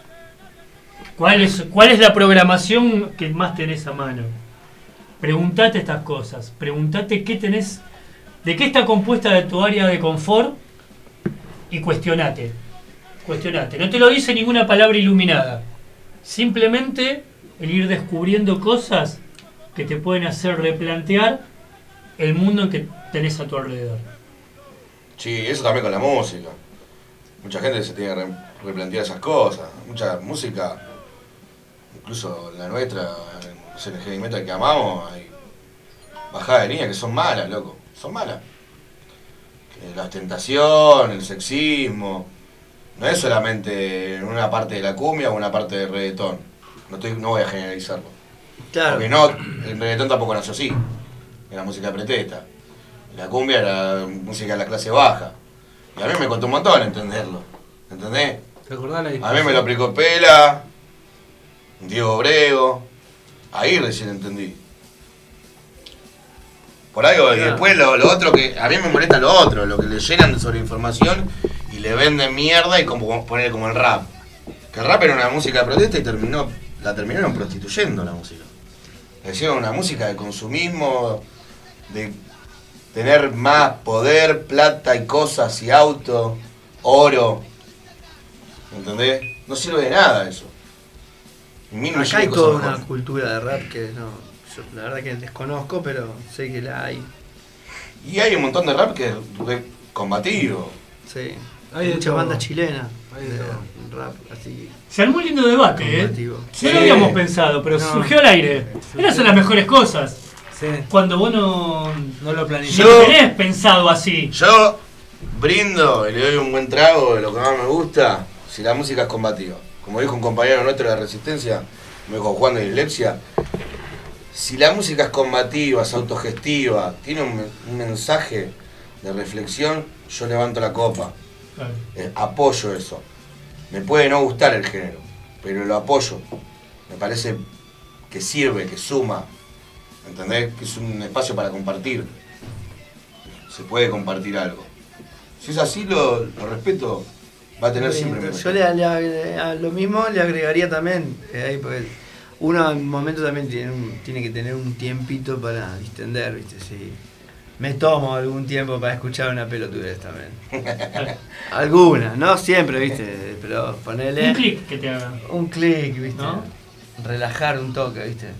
¿Cuál es, cuál es la programación que más tenés a mano? Pregúntate estas cosas. Pregúntate qué tenés, de qué está compuesta de tu área de confort y cuestionate. Cuestionate. No te lo dice ninguna palabra iluminada. Simplemente el ir descubriendo cosas que te pueden hacer replantear el mundo en que tenés a tu alrededor. Sí, eso también con la música. Mucha gente se tiene que re- replantear esas cosas. Mucha música, incluso la nuestra, en el heavy metal que amamos, hay bajadas de línea que son malas, loco. Son malas. Que la ostentación, el sexismo. No es solamente en una parte de la cumbia o una parte del reggaetón. No, estoy, no voy a generalizarlo. Claro. Porque no, el reggaetón tampoco nació así. Era música pretesta. La cumbia era música de la clase baja. Y a mí me costó un montón entenderlo. ¿Entendés? ¿Te acordás la A discusión? mí me lo aplicó Pela, Diego Brego. Ahí recién entendí. Por algo, y Claro. después lo, lo otro que. A mí me molesta lo otro, lo que le llenan de sobreinformación y le venden mierda y como poner como el rap. Que el rap era una música de protesta y terminó, la terminaron prostituyendo la música. Le hicieron una música de consumismo, de tener más poder, plata y cosas y auto, oro. ¿Entendés? No sirve de nada eso. Y mil millones Acá hay de cosas toda una mejores. cultura de rap que no, yo la verdad que desconozco, pero sé que la hay. Y hay un montón de rap que es re combativo. Sí. Hay Hay de muchas todo. bandas chilenas Hay de de todo. rap así Se armó un lindo debate, ¿eh? combativo. Sí. No lo habíamos pensado, pero No. surgió al aire. Esas son las mejores cosas. Sí, Cuando vos no, no lo no planifiqué. Yo- lo tenés pensado así. Yo brindo y le doy un buen trago de lo que más me gusta si la música es combativa. Como dijo un compañero nuestro de la Resistencia, me dijo Juan de Dislexia, si la música es combativa, es autogestiva, tiene un, un mensaje de reflexión, yo levanto la copa. Claro. Eh, apoyo eso. Me puede no gustar el género, pero lo apoyo. Me parece que sirve, que suma. ¿Entendés? Que es un espacio para compartir. Se puede compartir algo. Si es así, lo, lo respeto. Va a tener siempre mi Yo respeto. le, le agre- a lo mismo le agregaría también, eh, ahí porque uno en un momento también tiene, un- tiene que tener un tiempito para distender, ¿viste? Sí. Me tomo algún tiempo para escuchar una pelotudez también. Alguna, no siempre, ¿viste? Pero ponele Un clic que te haga. un clic, ¿viste? ¿No? Relajar un toque, ¿viste?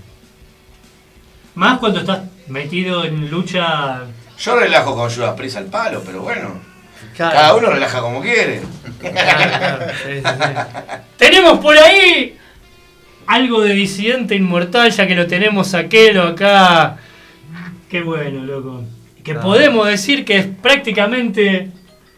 Más cuando estás metido en lucha. Yo relajo con Judas Priest al palo, pero bueno. Claro. Cada uno relaja como quiere. Claro, claro, sí, sí, sí. Tenemos por ahí algo de disidente inmortal, ya que lo tenemos a Kelo acá. Qué bueno, loco. Que Ah. podemos decir que es prácticamente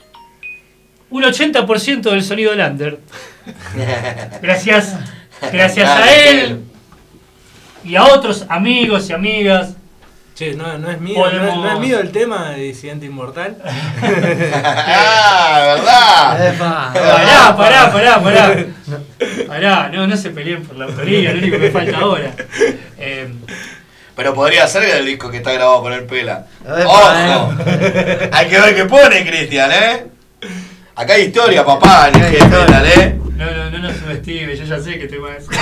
un ochenta por ciento del sonido Lander. Gracias, gracias a Dale, él y a otros amigos y amigas. Che, no, no es mío, no, es- Podemos- no es mío el tema de Disidente Inmortal. ah, ¿verdad? Epa. Pará, pará, pará, pará. Pará, no, no se peleen por la autoría, lo único que me falta ahora. Eh, Pero podría ser el disco que está grabado con el Pela. Epa, ¡Ojo! Hay que ver qué pone Cristian, ¿eh? Acá hay historia, papá, en el Hay heavy historia. metal, ¿eh? No, no, no nos subestime, yo ya sé que estoy más.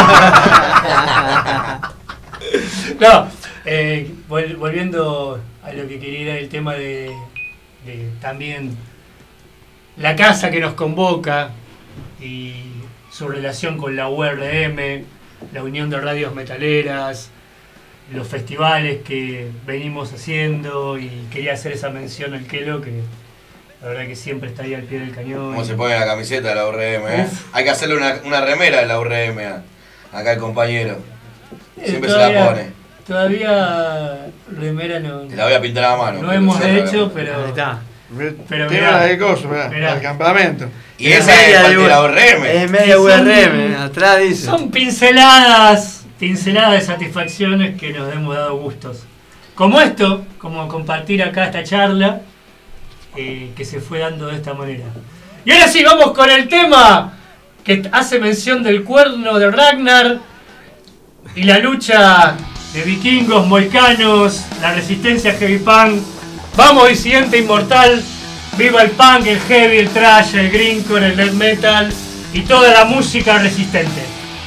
No, eh, vol- volviendo a lo que quería era el tema de, de también la casa que nos convoca y su relación con la U R M, la Unión de Radios Metaleras, los festivales que venimos haciendo, y quería hacer esa mención al Kelo, que la verdad que siempre está ahí al pie del cañón. ¿Cómo se pone la camiseta de la U R M? ¿eh? Hay que hacerle una, una remera de la U R M a, acá el compañero. Siempre Eh, se la pone. Todavía remera no. Te la voy a pintar a la mano. No hemos yo hecho, la- pero. Ahí está. Pero Tiene mirá, la de coso, mirá, mirá. el campamento. Y esa es parte de la U R M. Es media Son- U R M, atrás dice. Son pinceladas, pinceladas de satisfacciones que nos hemos dado gustos. Como esto, como compartir acá esta charla, eh, que se fue dando de esta manera. Y ahora sí, vamos con el tema que hace mención del cuerno de Ragnar y la lucha de vikingos, moicanos, la resistencia heavy punk. Vamos, disidente inmortal, viva el punk, el heavy, el thrash, el grindcore, el death metal y toda la música resistente.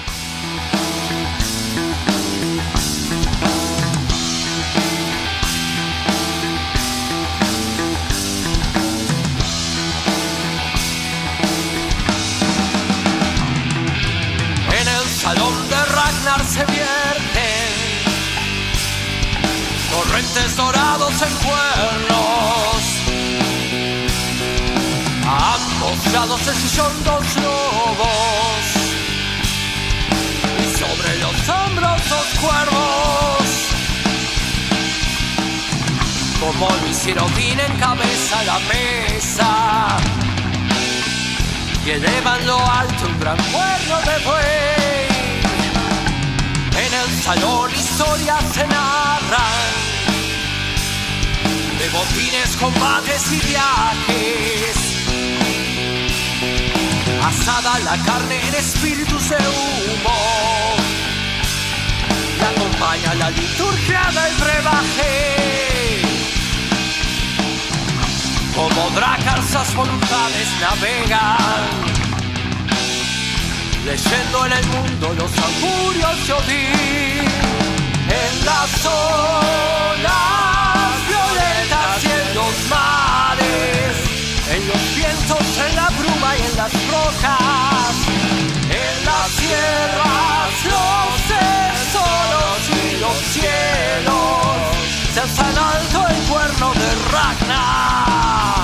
En el salón de Ragnar se vierten torrentes dorados en cuernos. A ambos lados del sillón dos lobos y sobre los hombros dos cuervos. Como lo hicieron Odín en cabeza a la mesa y elevan lo alto un gran cuerno de buey. En el salón historias se narran de botines, combates y viajes. Asada la carne en espíritus de humo, y acompaña la liturgia del brebaje. Como Dracarsas voluntades navegan, leyendo en el mundo los augurios de Odín. En las olas violetas y en los mares, en los vientos, en la bruma y en las rocas, en las tierras, los tesoros y los cielos, se alza en alto el cuerno de Ragnar.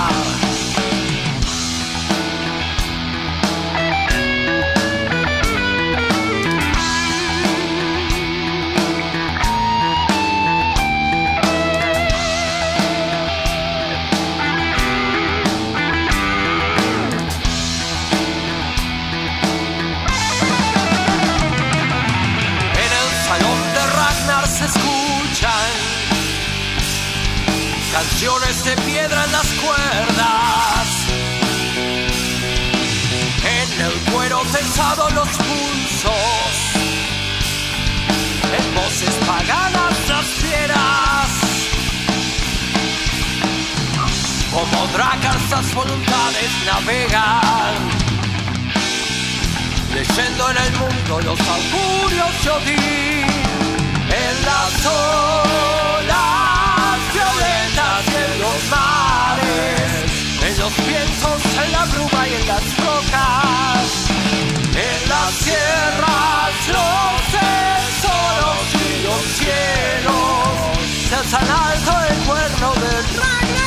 Se escuchan canciones de piedra en las cuerdas, en el cuero tensado los pulsos, en voces paganas las fieras. Como Dracarsas voluntades navegan, leyendo en el mundo los augurios de Odín. En las olas violetas y en los mares, en los vientos, en la bruma y en las rocas, en las tierras, los tesoros y los cielos, se alza en alto el cuerno del Ragnar.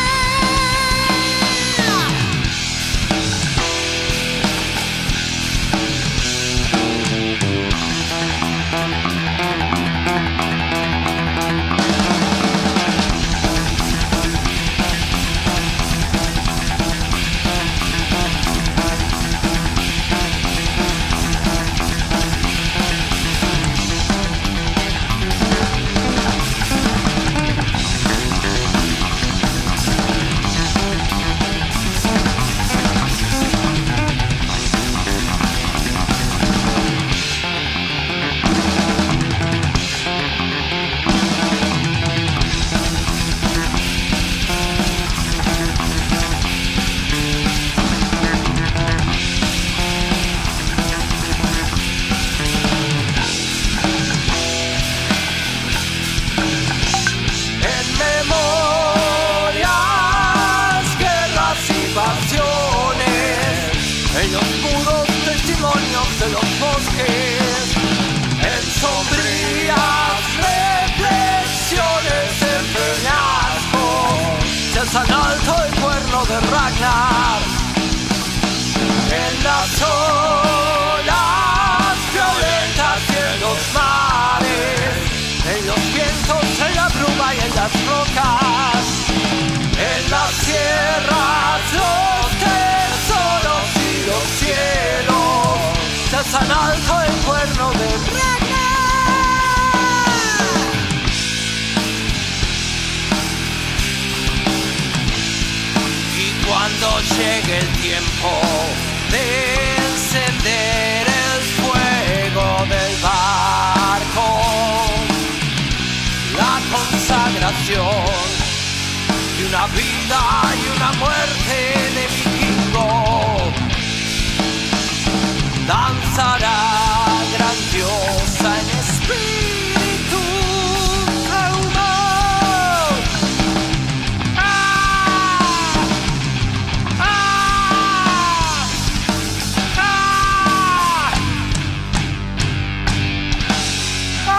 de los bosques, en sombrías reflexiones en peñascos, se alzan alto el cuerno de Ragnar. En las olas violentas y en los mares, en los vientos, en la bruma y en las rocas, en las sierras, los tesoros y los cielos, se alzan alto el cuerno de Ragnar. Y cuando llegue el tiempo de encender el fuego del barco, la consagración y una vida y una muerte de vikingo, danzará grandiosa en espíritu trauma. ¡Ah! ¡Ah! ¡Ah! ¡Ah!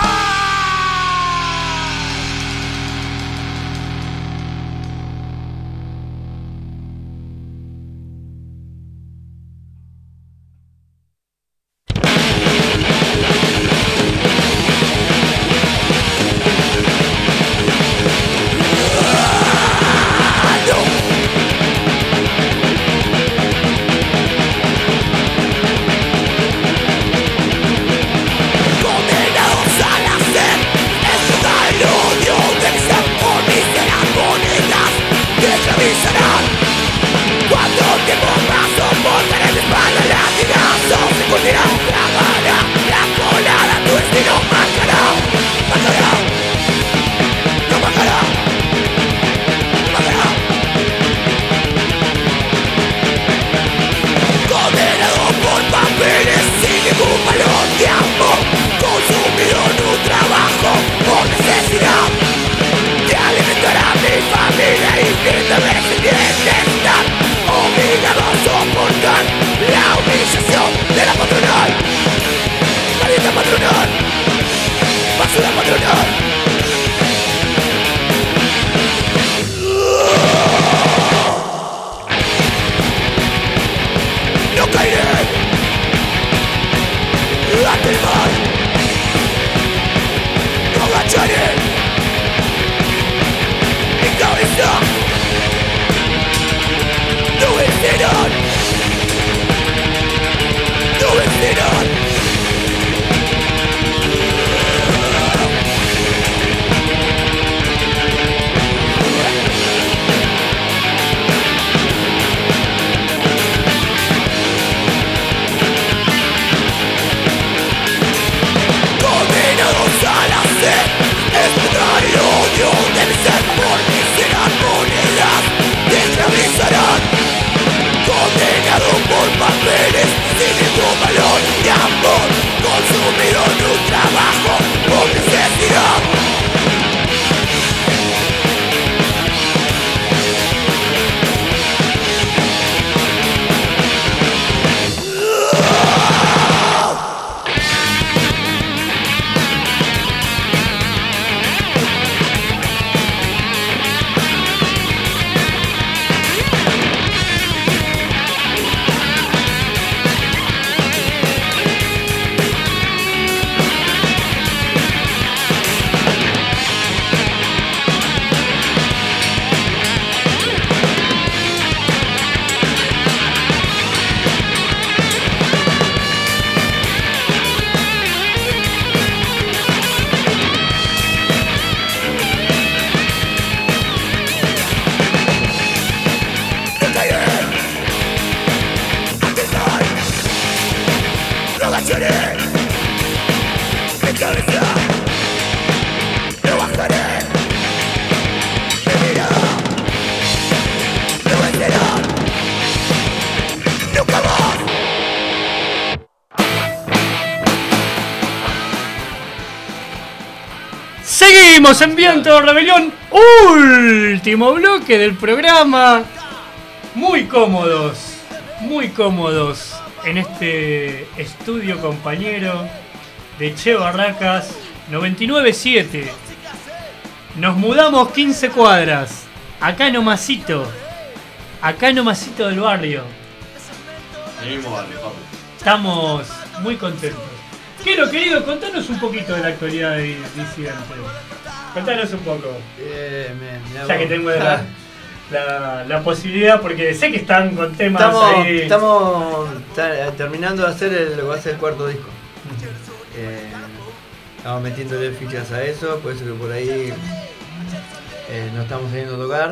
Seguimos en Viento de Rebelión, último bloque del programa. Muy cómodos, muy cómodos en este estudio compañero de Che Barracas noventa y nueve siete. Nos mudamos quince cuadras, acá nomasito, acá nomasito del barrio. En el mismo barrio, papi. Estamos muy contentos. Quiero, querido, contanos un poquito de la actualidad de Disidente. Contanos un poco. Eh, me, me ya hago... que tengo la, la, la posibilidad, porque sé que están con temas estamos, ahí. Estamos ta- terminando de hacer el, lo que va a ser el cuarto disco. Eh, estamos metiéndole fichas a eso, por eso que por ahí eh, no estamos saliendo a tocar.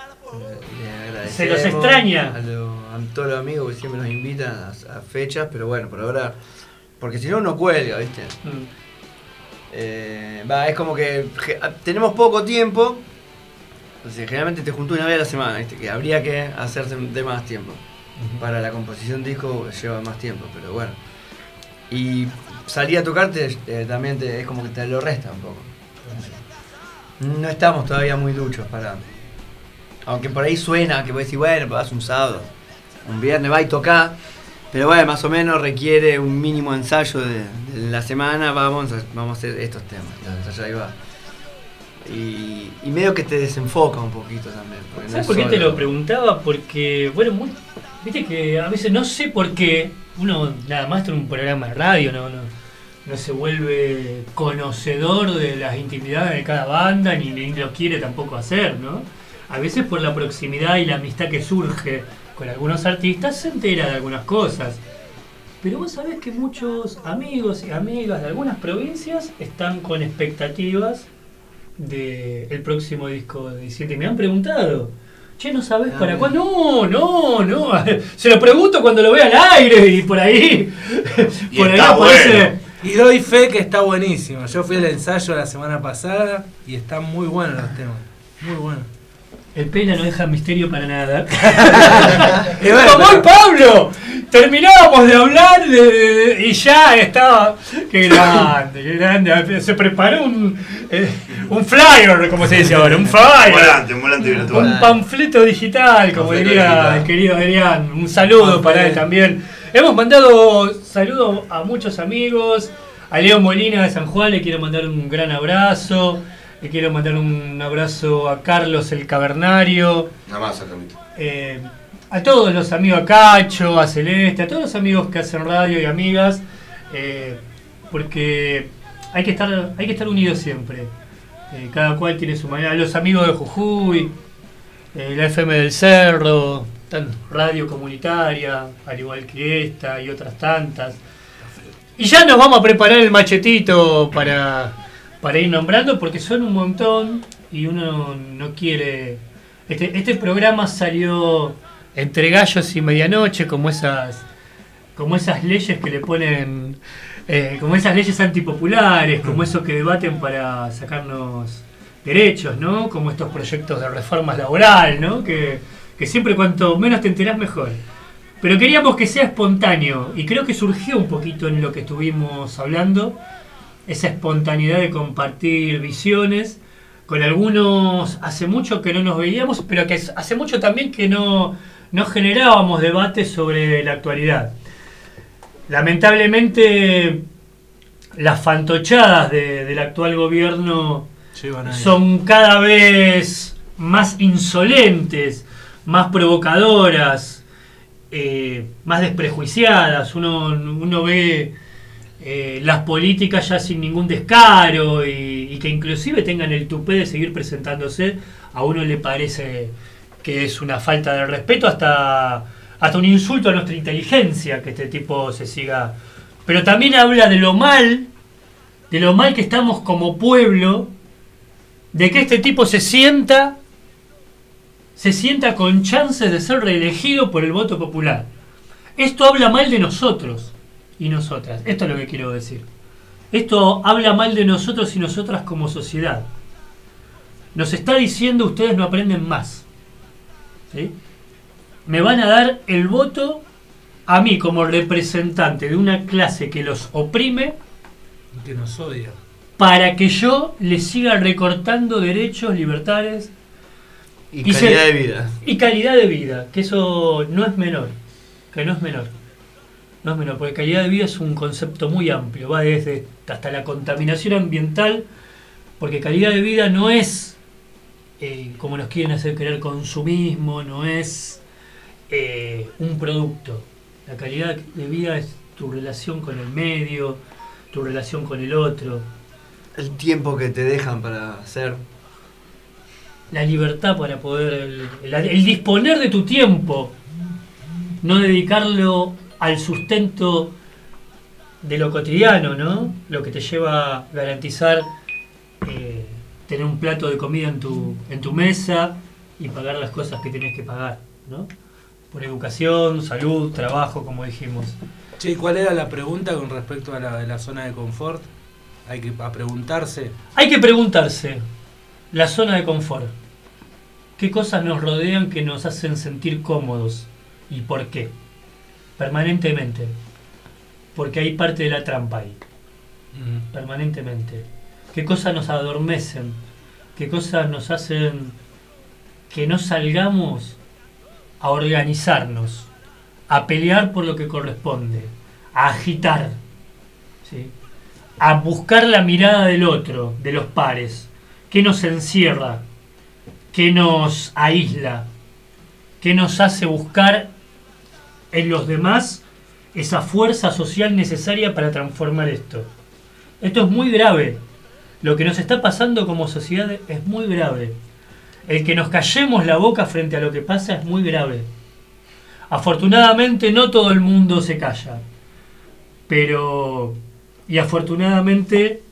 Eh, Se los extraña. A, lo, a todos los amigos que siempre nos invitan a, a fechas, pero bueno, por ahora, porque si no uno cuelga, ¿viste? Mm. Eh, va, es como que je, tenemos poco tiempo, entonces generalmente te junto una vez a la semana, ¿viste? Que habría que hacerse de más tiempo. Uh-huh. Para la composición disco lleva más tiempo, pero bueno. Y salir a tocarte eh, también te, es como que te lo resta un poco. No estamos todavía muy duchos para... Aunque por ahí suena que vos decís, bueno, vas un sábado, un viernes, va y toca, pero bueno, más o menos requiere un mínimo ensayo de, de la semana, vamos a, vamos a hacer estos temas, entonces ahí va. Y, y medio que te desenfoca un poquito también. ¿Sabes no por qué solo... te lo preguntaba? Porque, bueno, muy, viste que a veces no sé por qué uno nada más en un programa de radio, no, no, no se vuelve conocedor de las intimidades de cada banda, ni, ni lo quiere tampoco hacer, ¿no? A veces por la proximidad y la amistad que surge con algunos artistas se entera de algunas cosas. Pero vos sabés que muchos amigos y amigas de algunas provincias están con expectativas del próximo disco de Disidente. Me han preguntado, che, ¿no sabés para cuándo? No, no, no. Se lo pregunto cuando lo vea al aire y por ahí. Y por ahí está aparece. bueno. Y doy fe que está buenísimo. Yo fui al ensayo la semana pasada y están muy buenos los temas. Muy buenos. El Pela no deja misterio para nada. Y bueno, ¡Como el Pablo! Terminábamos de hablar de, de, y ya estaba. ¡Qué grande! ¡Qué grande! Se preparó un, eh, un flyer, como se dice ahora. Un flyer. Un volante, un volante virtual. Un panfleto digital, como Panfleto diría digital. el querido Adrián. Un saludo Panfleto. para él también. Hemos mandado saludos a muchos amigos. A Leo Molina de San Juan le quiero mandar un gran abrazo. Le quiero mandar un abrazo a Carlos el Cavernario. Nada más, Carlito. Eh, a todos los amigos, a Cacho, a Celeste, a todos los amigos que hacen radio y amigas, eh, porque hay que estar, hay que estar unidos siempre. Eh, cada cual tiene su manera. Los amigos de Jujuy, eh, la F M del Cerro, tan radio comunitaria, al igual que esta y otras tantas. Y ya nos vamos a preparar el machetito para, para ir nombrando, porque son un montón y uno no quiere... Este, este programa salió entre gallos y medianoche, como esas, como esas leyes que le ponen, eh, como esas leyes antipopulares, como esos que debaten para sacarnos derechos, ¿no? Como estos proyectos de reforma laboral, ¿no? Que, que siempre cuanto menos te enterás mejor. Pero queríamos que sea espontáneo, y creo que surgió un poquito en lo que estuvimos hablando, esa espontaneidad de compartir visiones. Con algunos hace mucho que no nos veíamos, pero que hace mucho también que no, no generábamos debates sobre la actualidad. Lamentablemente, las fantochadas de, del actual gobierno son cada vez más insolentes, más provocadoras, eh, más desprejuiciadas. Uno, uno ve... Eh, las políticas ya sin ningún descaro y, y que inclusive tengan el tupé de seguir presentándose, a uno le parece que es una falta de respeto, hasta, hasta un insulto a nuestra inteligencia que este tipo se siga. Pero también habla de lo mal, de lo mal que estamos como pueblo, de que este tipo se sienta, se sienta con chances de ser reelegido por el voto popular. Esto habla mal de nosotros y nosotras. Esto es lo que quiero decir. Esto habla mal de nosotros y nosotras como sociedad. Nos está diciendo ustedes no aprenden más. ¿Sí? Me van a dar el voto a mí como representante de una clase que los oprime, que nos odia, para que yo les siga recortando derechos, libertades y, y calidad se, de vida. Y calidad de vida, que eso no es menor, que no es menor. No es menor, porque calidad de vida es un concepto muy amplio, va desde hasta la contaminación ambiental, porque calidad de vida no es, eh, como nos quieren hacer creer, consumismo, no es eh, un producto. La calidad de vida es tu relación con el medio, tu relación con el otro. El tiempo que te dejan para hacer. La libertad para poder, el, el, el disponer de tu tiempo, no dedicarlo al sustento de lo cotidiano, ¿no? Lo que te lleva a garantizar eh, tener un plato de comida en tu, en tu mesa y pagar las cosas que tenés que pagar, ¿no? Por educación, salud, trabajo, como dijimos. Che, ¿y cuál era la pregunta con respecto a la de la zona de confort? Hay que a preguntarse. Hay que preguntarse, la zona de confort. ¿Qué cosas nos rodean que nos hacen sentir cómodos? ¿Y por qué? Permanentemente. Porque hay parte de la trampa ahí. Uh-huh. Permanentemente. ¿Qué cosas nos adormecen? ¿Qué cosas nos hacen que no salgamos a organizarnos, a pelear por lo que corresponde, a agitar, ¿sí? A buscar la mirada del otro, de los pares? ¿Qué nos encierra? ¿Qué nos aísla? ¿Qué nos hace buscar en los demás esa fuerza social necesaria para transformar esto? Esto es muy grave. Lo que nos está pasando como sociedad es muy grave. El que nos callemos la boca frente a lo que pasa es muy grave. Afortunadamente no todo el mundo se calla. Pero, y afortunadamente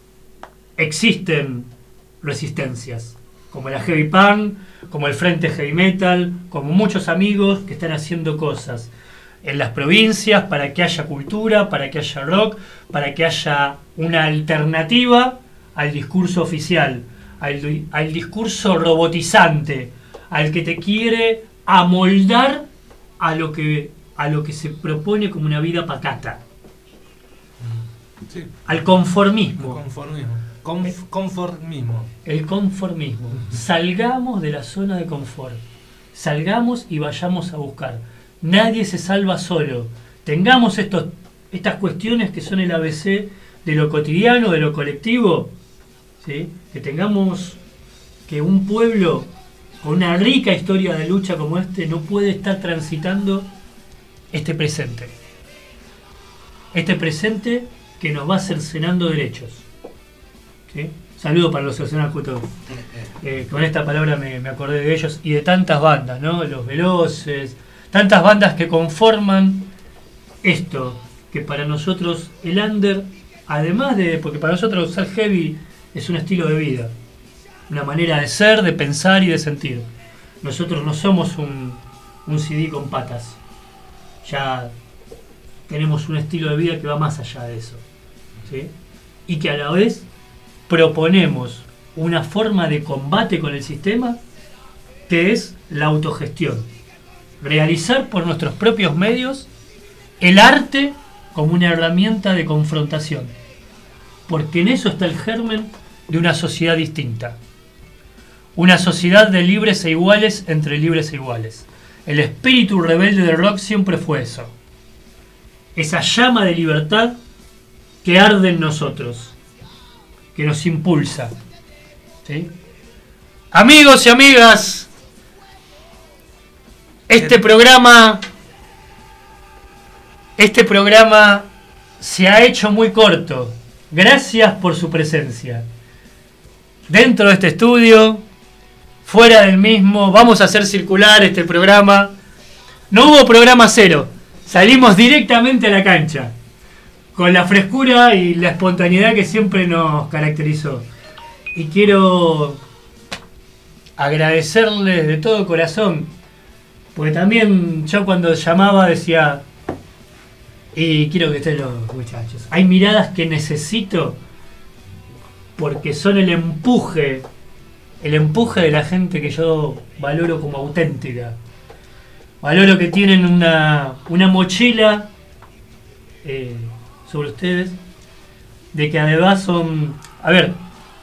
existen resistencias, como la Heavy Punk, como el Frente Heavy Metal, como muchos amigos que están haciendo cosas en las provincias para que haya cultura, para que haya rock, para que haya una alternativa al discurso oficial, al, al discurso robotizante, al que te quiere amoldar a lo que, a lo que se propone como una vida pacata. Sí. Al conformismo. El conformismo. Conf, conformismo. El conformismo. Salgamos de la zona de confort. Salgamos y vayamos a buscar. Nadie se salva solo. Tengamos estos, estas cuestiones que son el A B C de lo cotidiano, de lo colectivo. ¿Sí? Que tengamos que un pueblo con una rica historia de lucha como este no puede estar transitando este presente. Este presente que nos va cercenando derechos. ¿Sí? Saludo para los cercenacutos. Eh, con esta palabra me, me acordé de ellos y de tantas bandas, ¿no? Los Veloces, tantas bandas que conforman esto, que para nosotros el under, además de, porque para nosotros ser heavy es un estilo de vida, una manera de ser, de pensar y de sentir. Nosotros no somos un, un C D con patas, ya tenemos un estilo de vida que va más allá de eso, ¿sí? Y que a la vez proponemos una forma de combate con el sistema que es la autogestión. Realizar por nuestros propios medios el arte como una herramienta de confrontación. Porque en eso está el germen de una sociedad distinta. Una sociedad de libres e iguales entre libres e iguales. El espíritu rebelde del rock siempre fue eso. Esa llama de libertad que arde en nosotros, que nos impulsa. ¿Sí? Amigos y amigas, este programa, este programa se ha hecho muy corto. Gracias por su presencia. Dentro de este estudio, fuera del mismo, vamos a hacer circular este programa. No hubo programa cero, salimos directamente a la cancha, con la frescura y la espontaneidad que siempre nos caracterizó. Y quiero agradecerles de todo corazón, porque también yo cuando llamaba decía, y quiero que estén los muchachos, hay miradas que necesito porque son el empuje, el empuje de la gente que yo valoro como auténtica. Valoro que tienen una, una mochila eh, sobre ustedes, de que además son... A ver,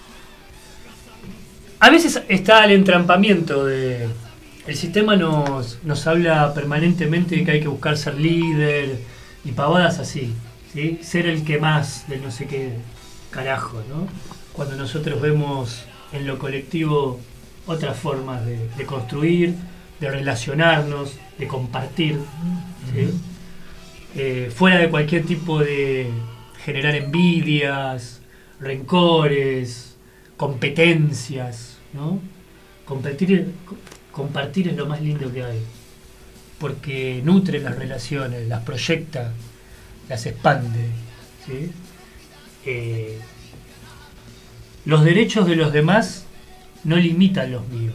a veces está el entrampamiento de... El sistema nos, nos habla permanentemente de que hay que buscar ser líder, y pavadas así, ¿sí? Ser el que más de no sé qué carajo, ¿no? Cuando nosotros vemos en lo colectivo otras formas de, de construir, de relacionarnos, de compartir, ¿sí? Eh, fuera de cualquier tipo de generar envidias, rencores, competencias, ¿no? Compartir, compartir es lo más lindo que hay, porque nutre las relaciones, las proyecta, las expande, ¿sí? Eh, los derechos de los demás no limitan los míos,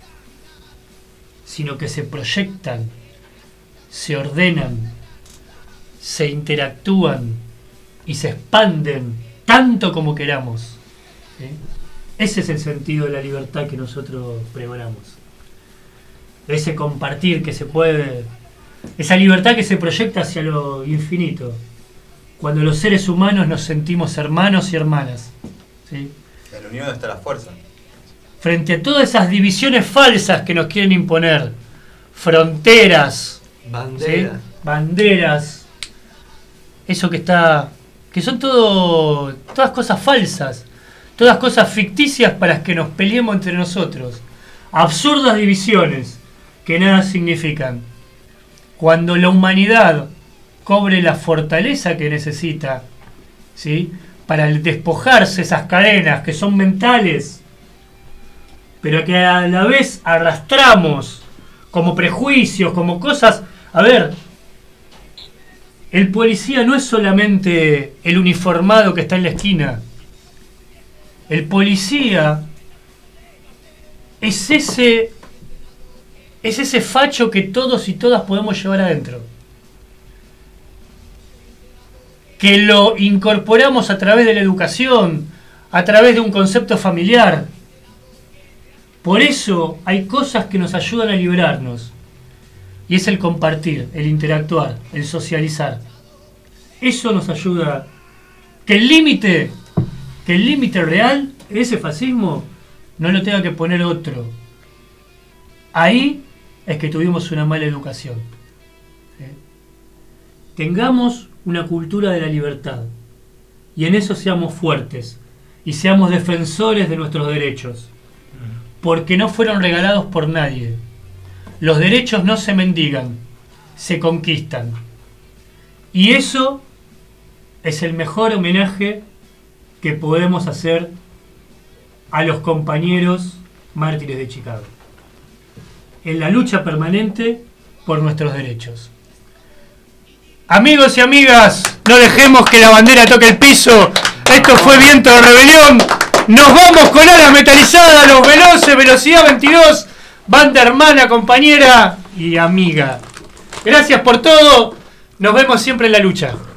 sino que se proyectan, se ordenan, se interactúan y se expanden tanto como queramos, ¿sí? Ese es el sentido de la libertad que nosotros pregonamos. Ese compartir que se puede, esa libertad que se proyecta hacia lo infinito, cuando los seres humanos nos sentimos hermanos y hermanas, ¿sí? En la unión está la fuerza. Frente a todas esas divisiones falsas que nos quieren imponer, fronteras, Bandera. ¿sí? Banderas, eso que está, que son todo, todas cosas falsas, todas cosas ficticias para que nos peleemos entre nosotros, absurdas divisiones que nada significan. Cuando la humanidad cobre la fortaleza que necesita, ¿sí? Para despojarse esas cadenas que son mentales, pero que a la vez arrastramos como prejuicios, como cosas. A ver, el policía no es solamente el uniformado que está en la esquina. El policía es ese, es ese facho que todos y todas podemos llevar adentro, que lo incorporamos a través de la educación, a través de un concepto familiar. Por eso hay cosas que nos ayudan a liberarnos, y es el compartir, el interactuar, el socializar. Eso nos ayuda. Que el límite, que el límite real, ese fascismo, no lo tenga que poner otro. Ahí es que tuvimos una mala educación. ¿Sí? Tengamos una cultura de la libertad, y en eso seamos fuertes y seamos defensores de nuestros derechos, porque no fueron regalados por nadie. Los derechos no se mendigan, se conquistan, y eso es el mejor homenaje que podemos hacer a los compañeros mártires de Chicago, en la lucha permanente por nuestros derechos. Amigos y amigas, no dejemos que la bandera toque el piso. Esto fue Viento de Rebelión. Nos vamos con alas metalizadas, los veloces, velocidad veintidós, banda hermana, compañera y amiga. Gracias por todo. Nos vemos siempre en la lucha.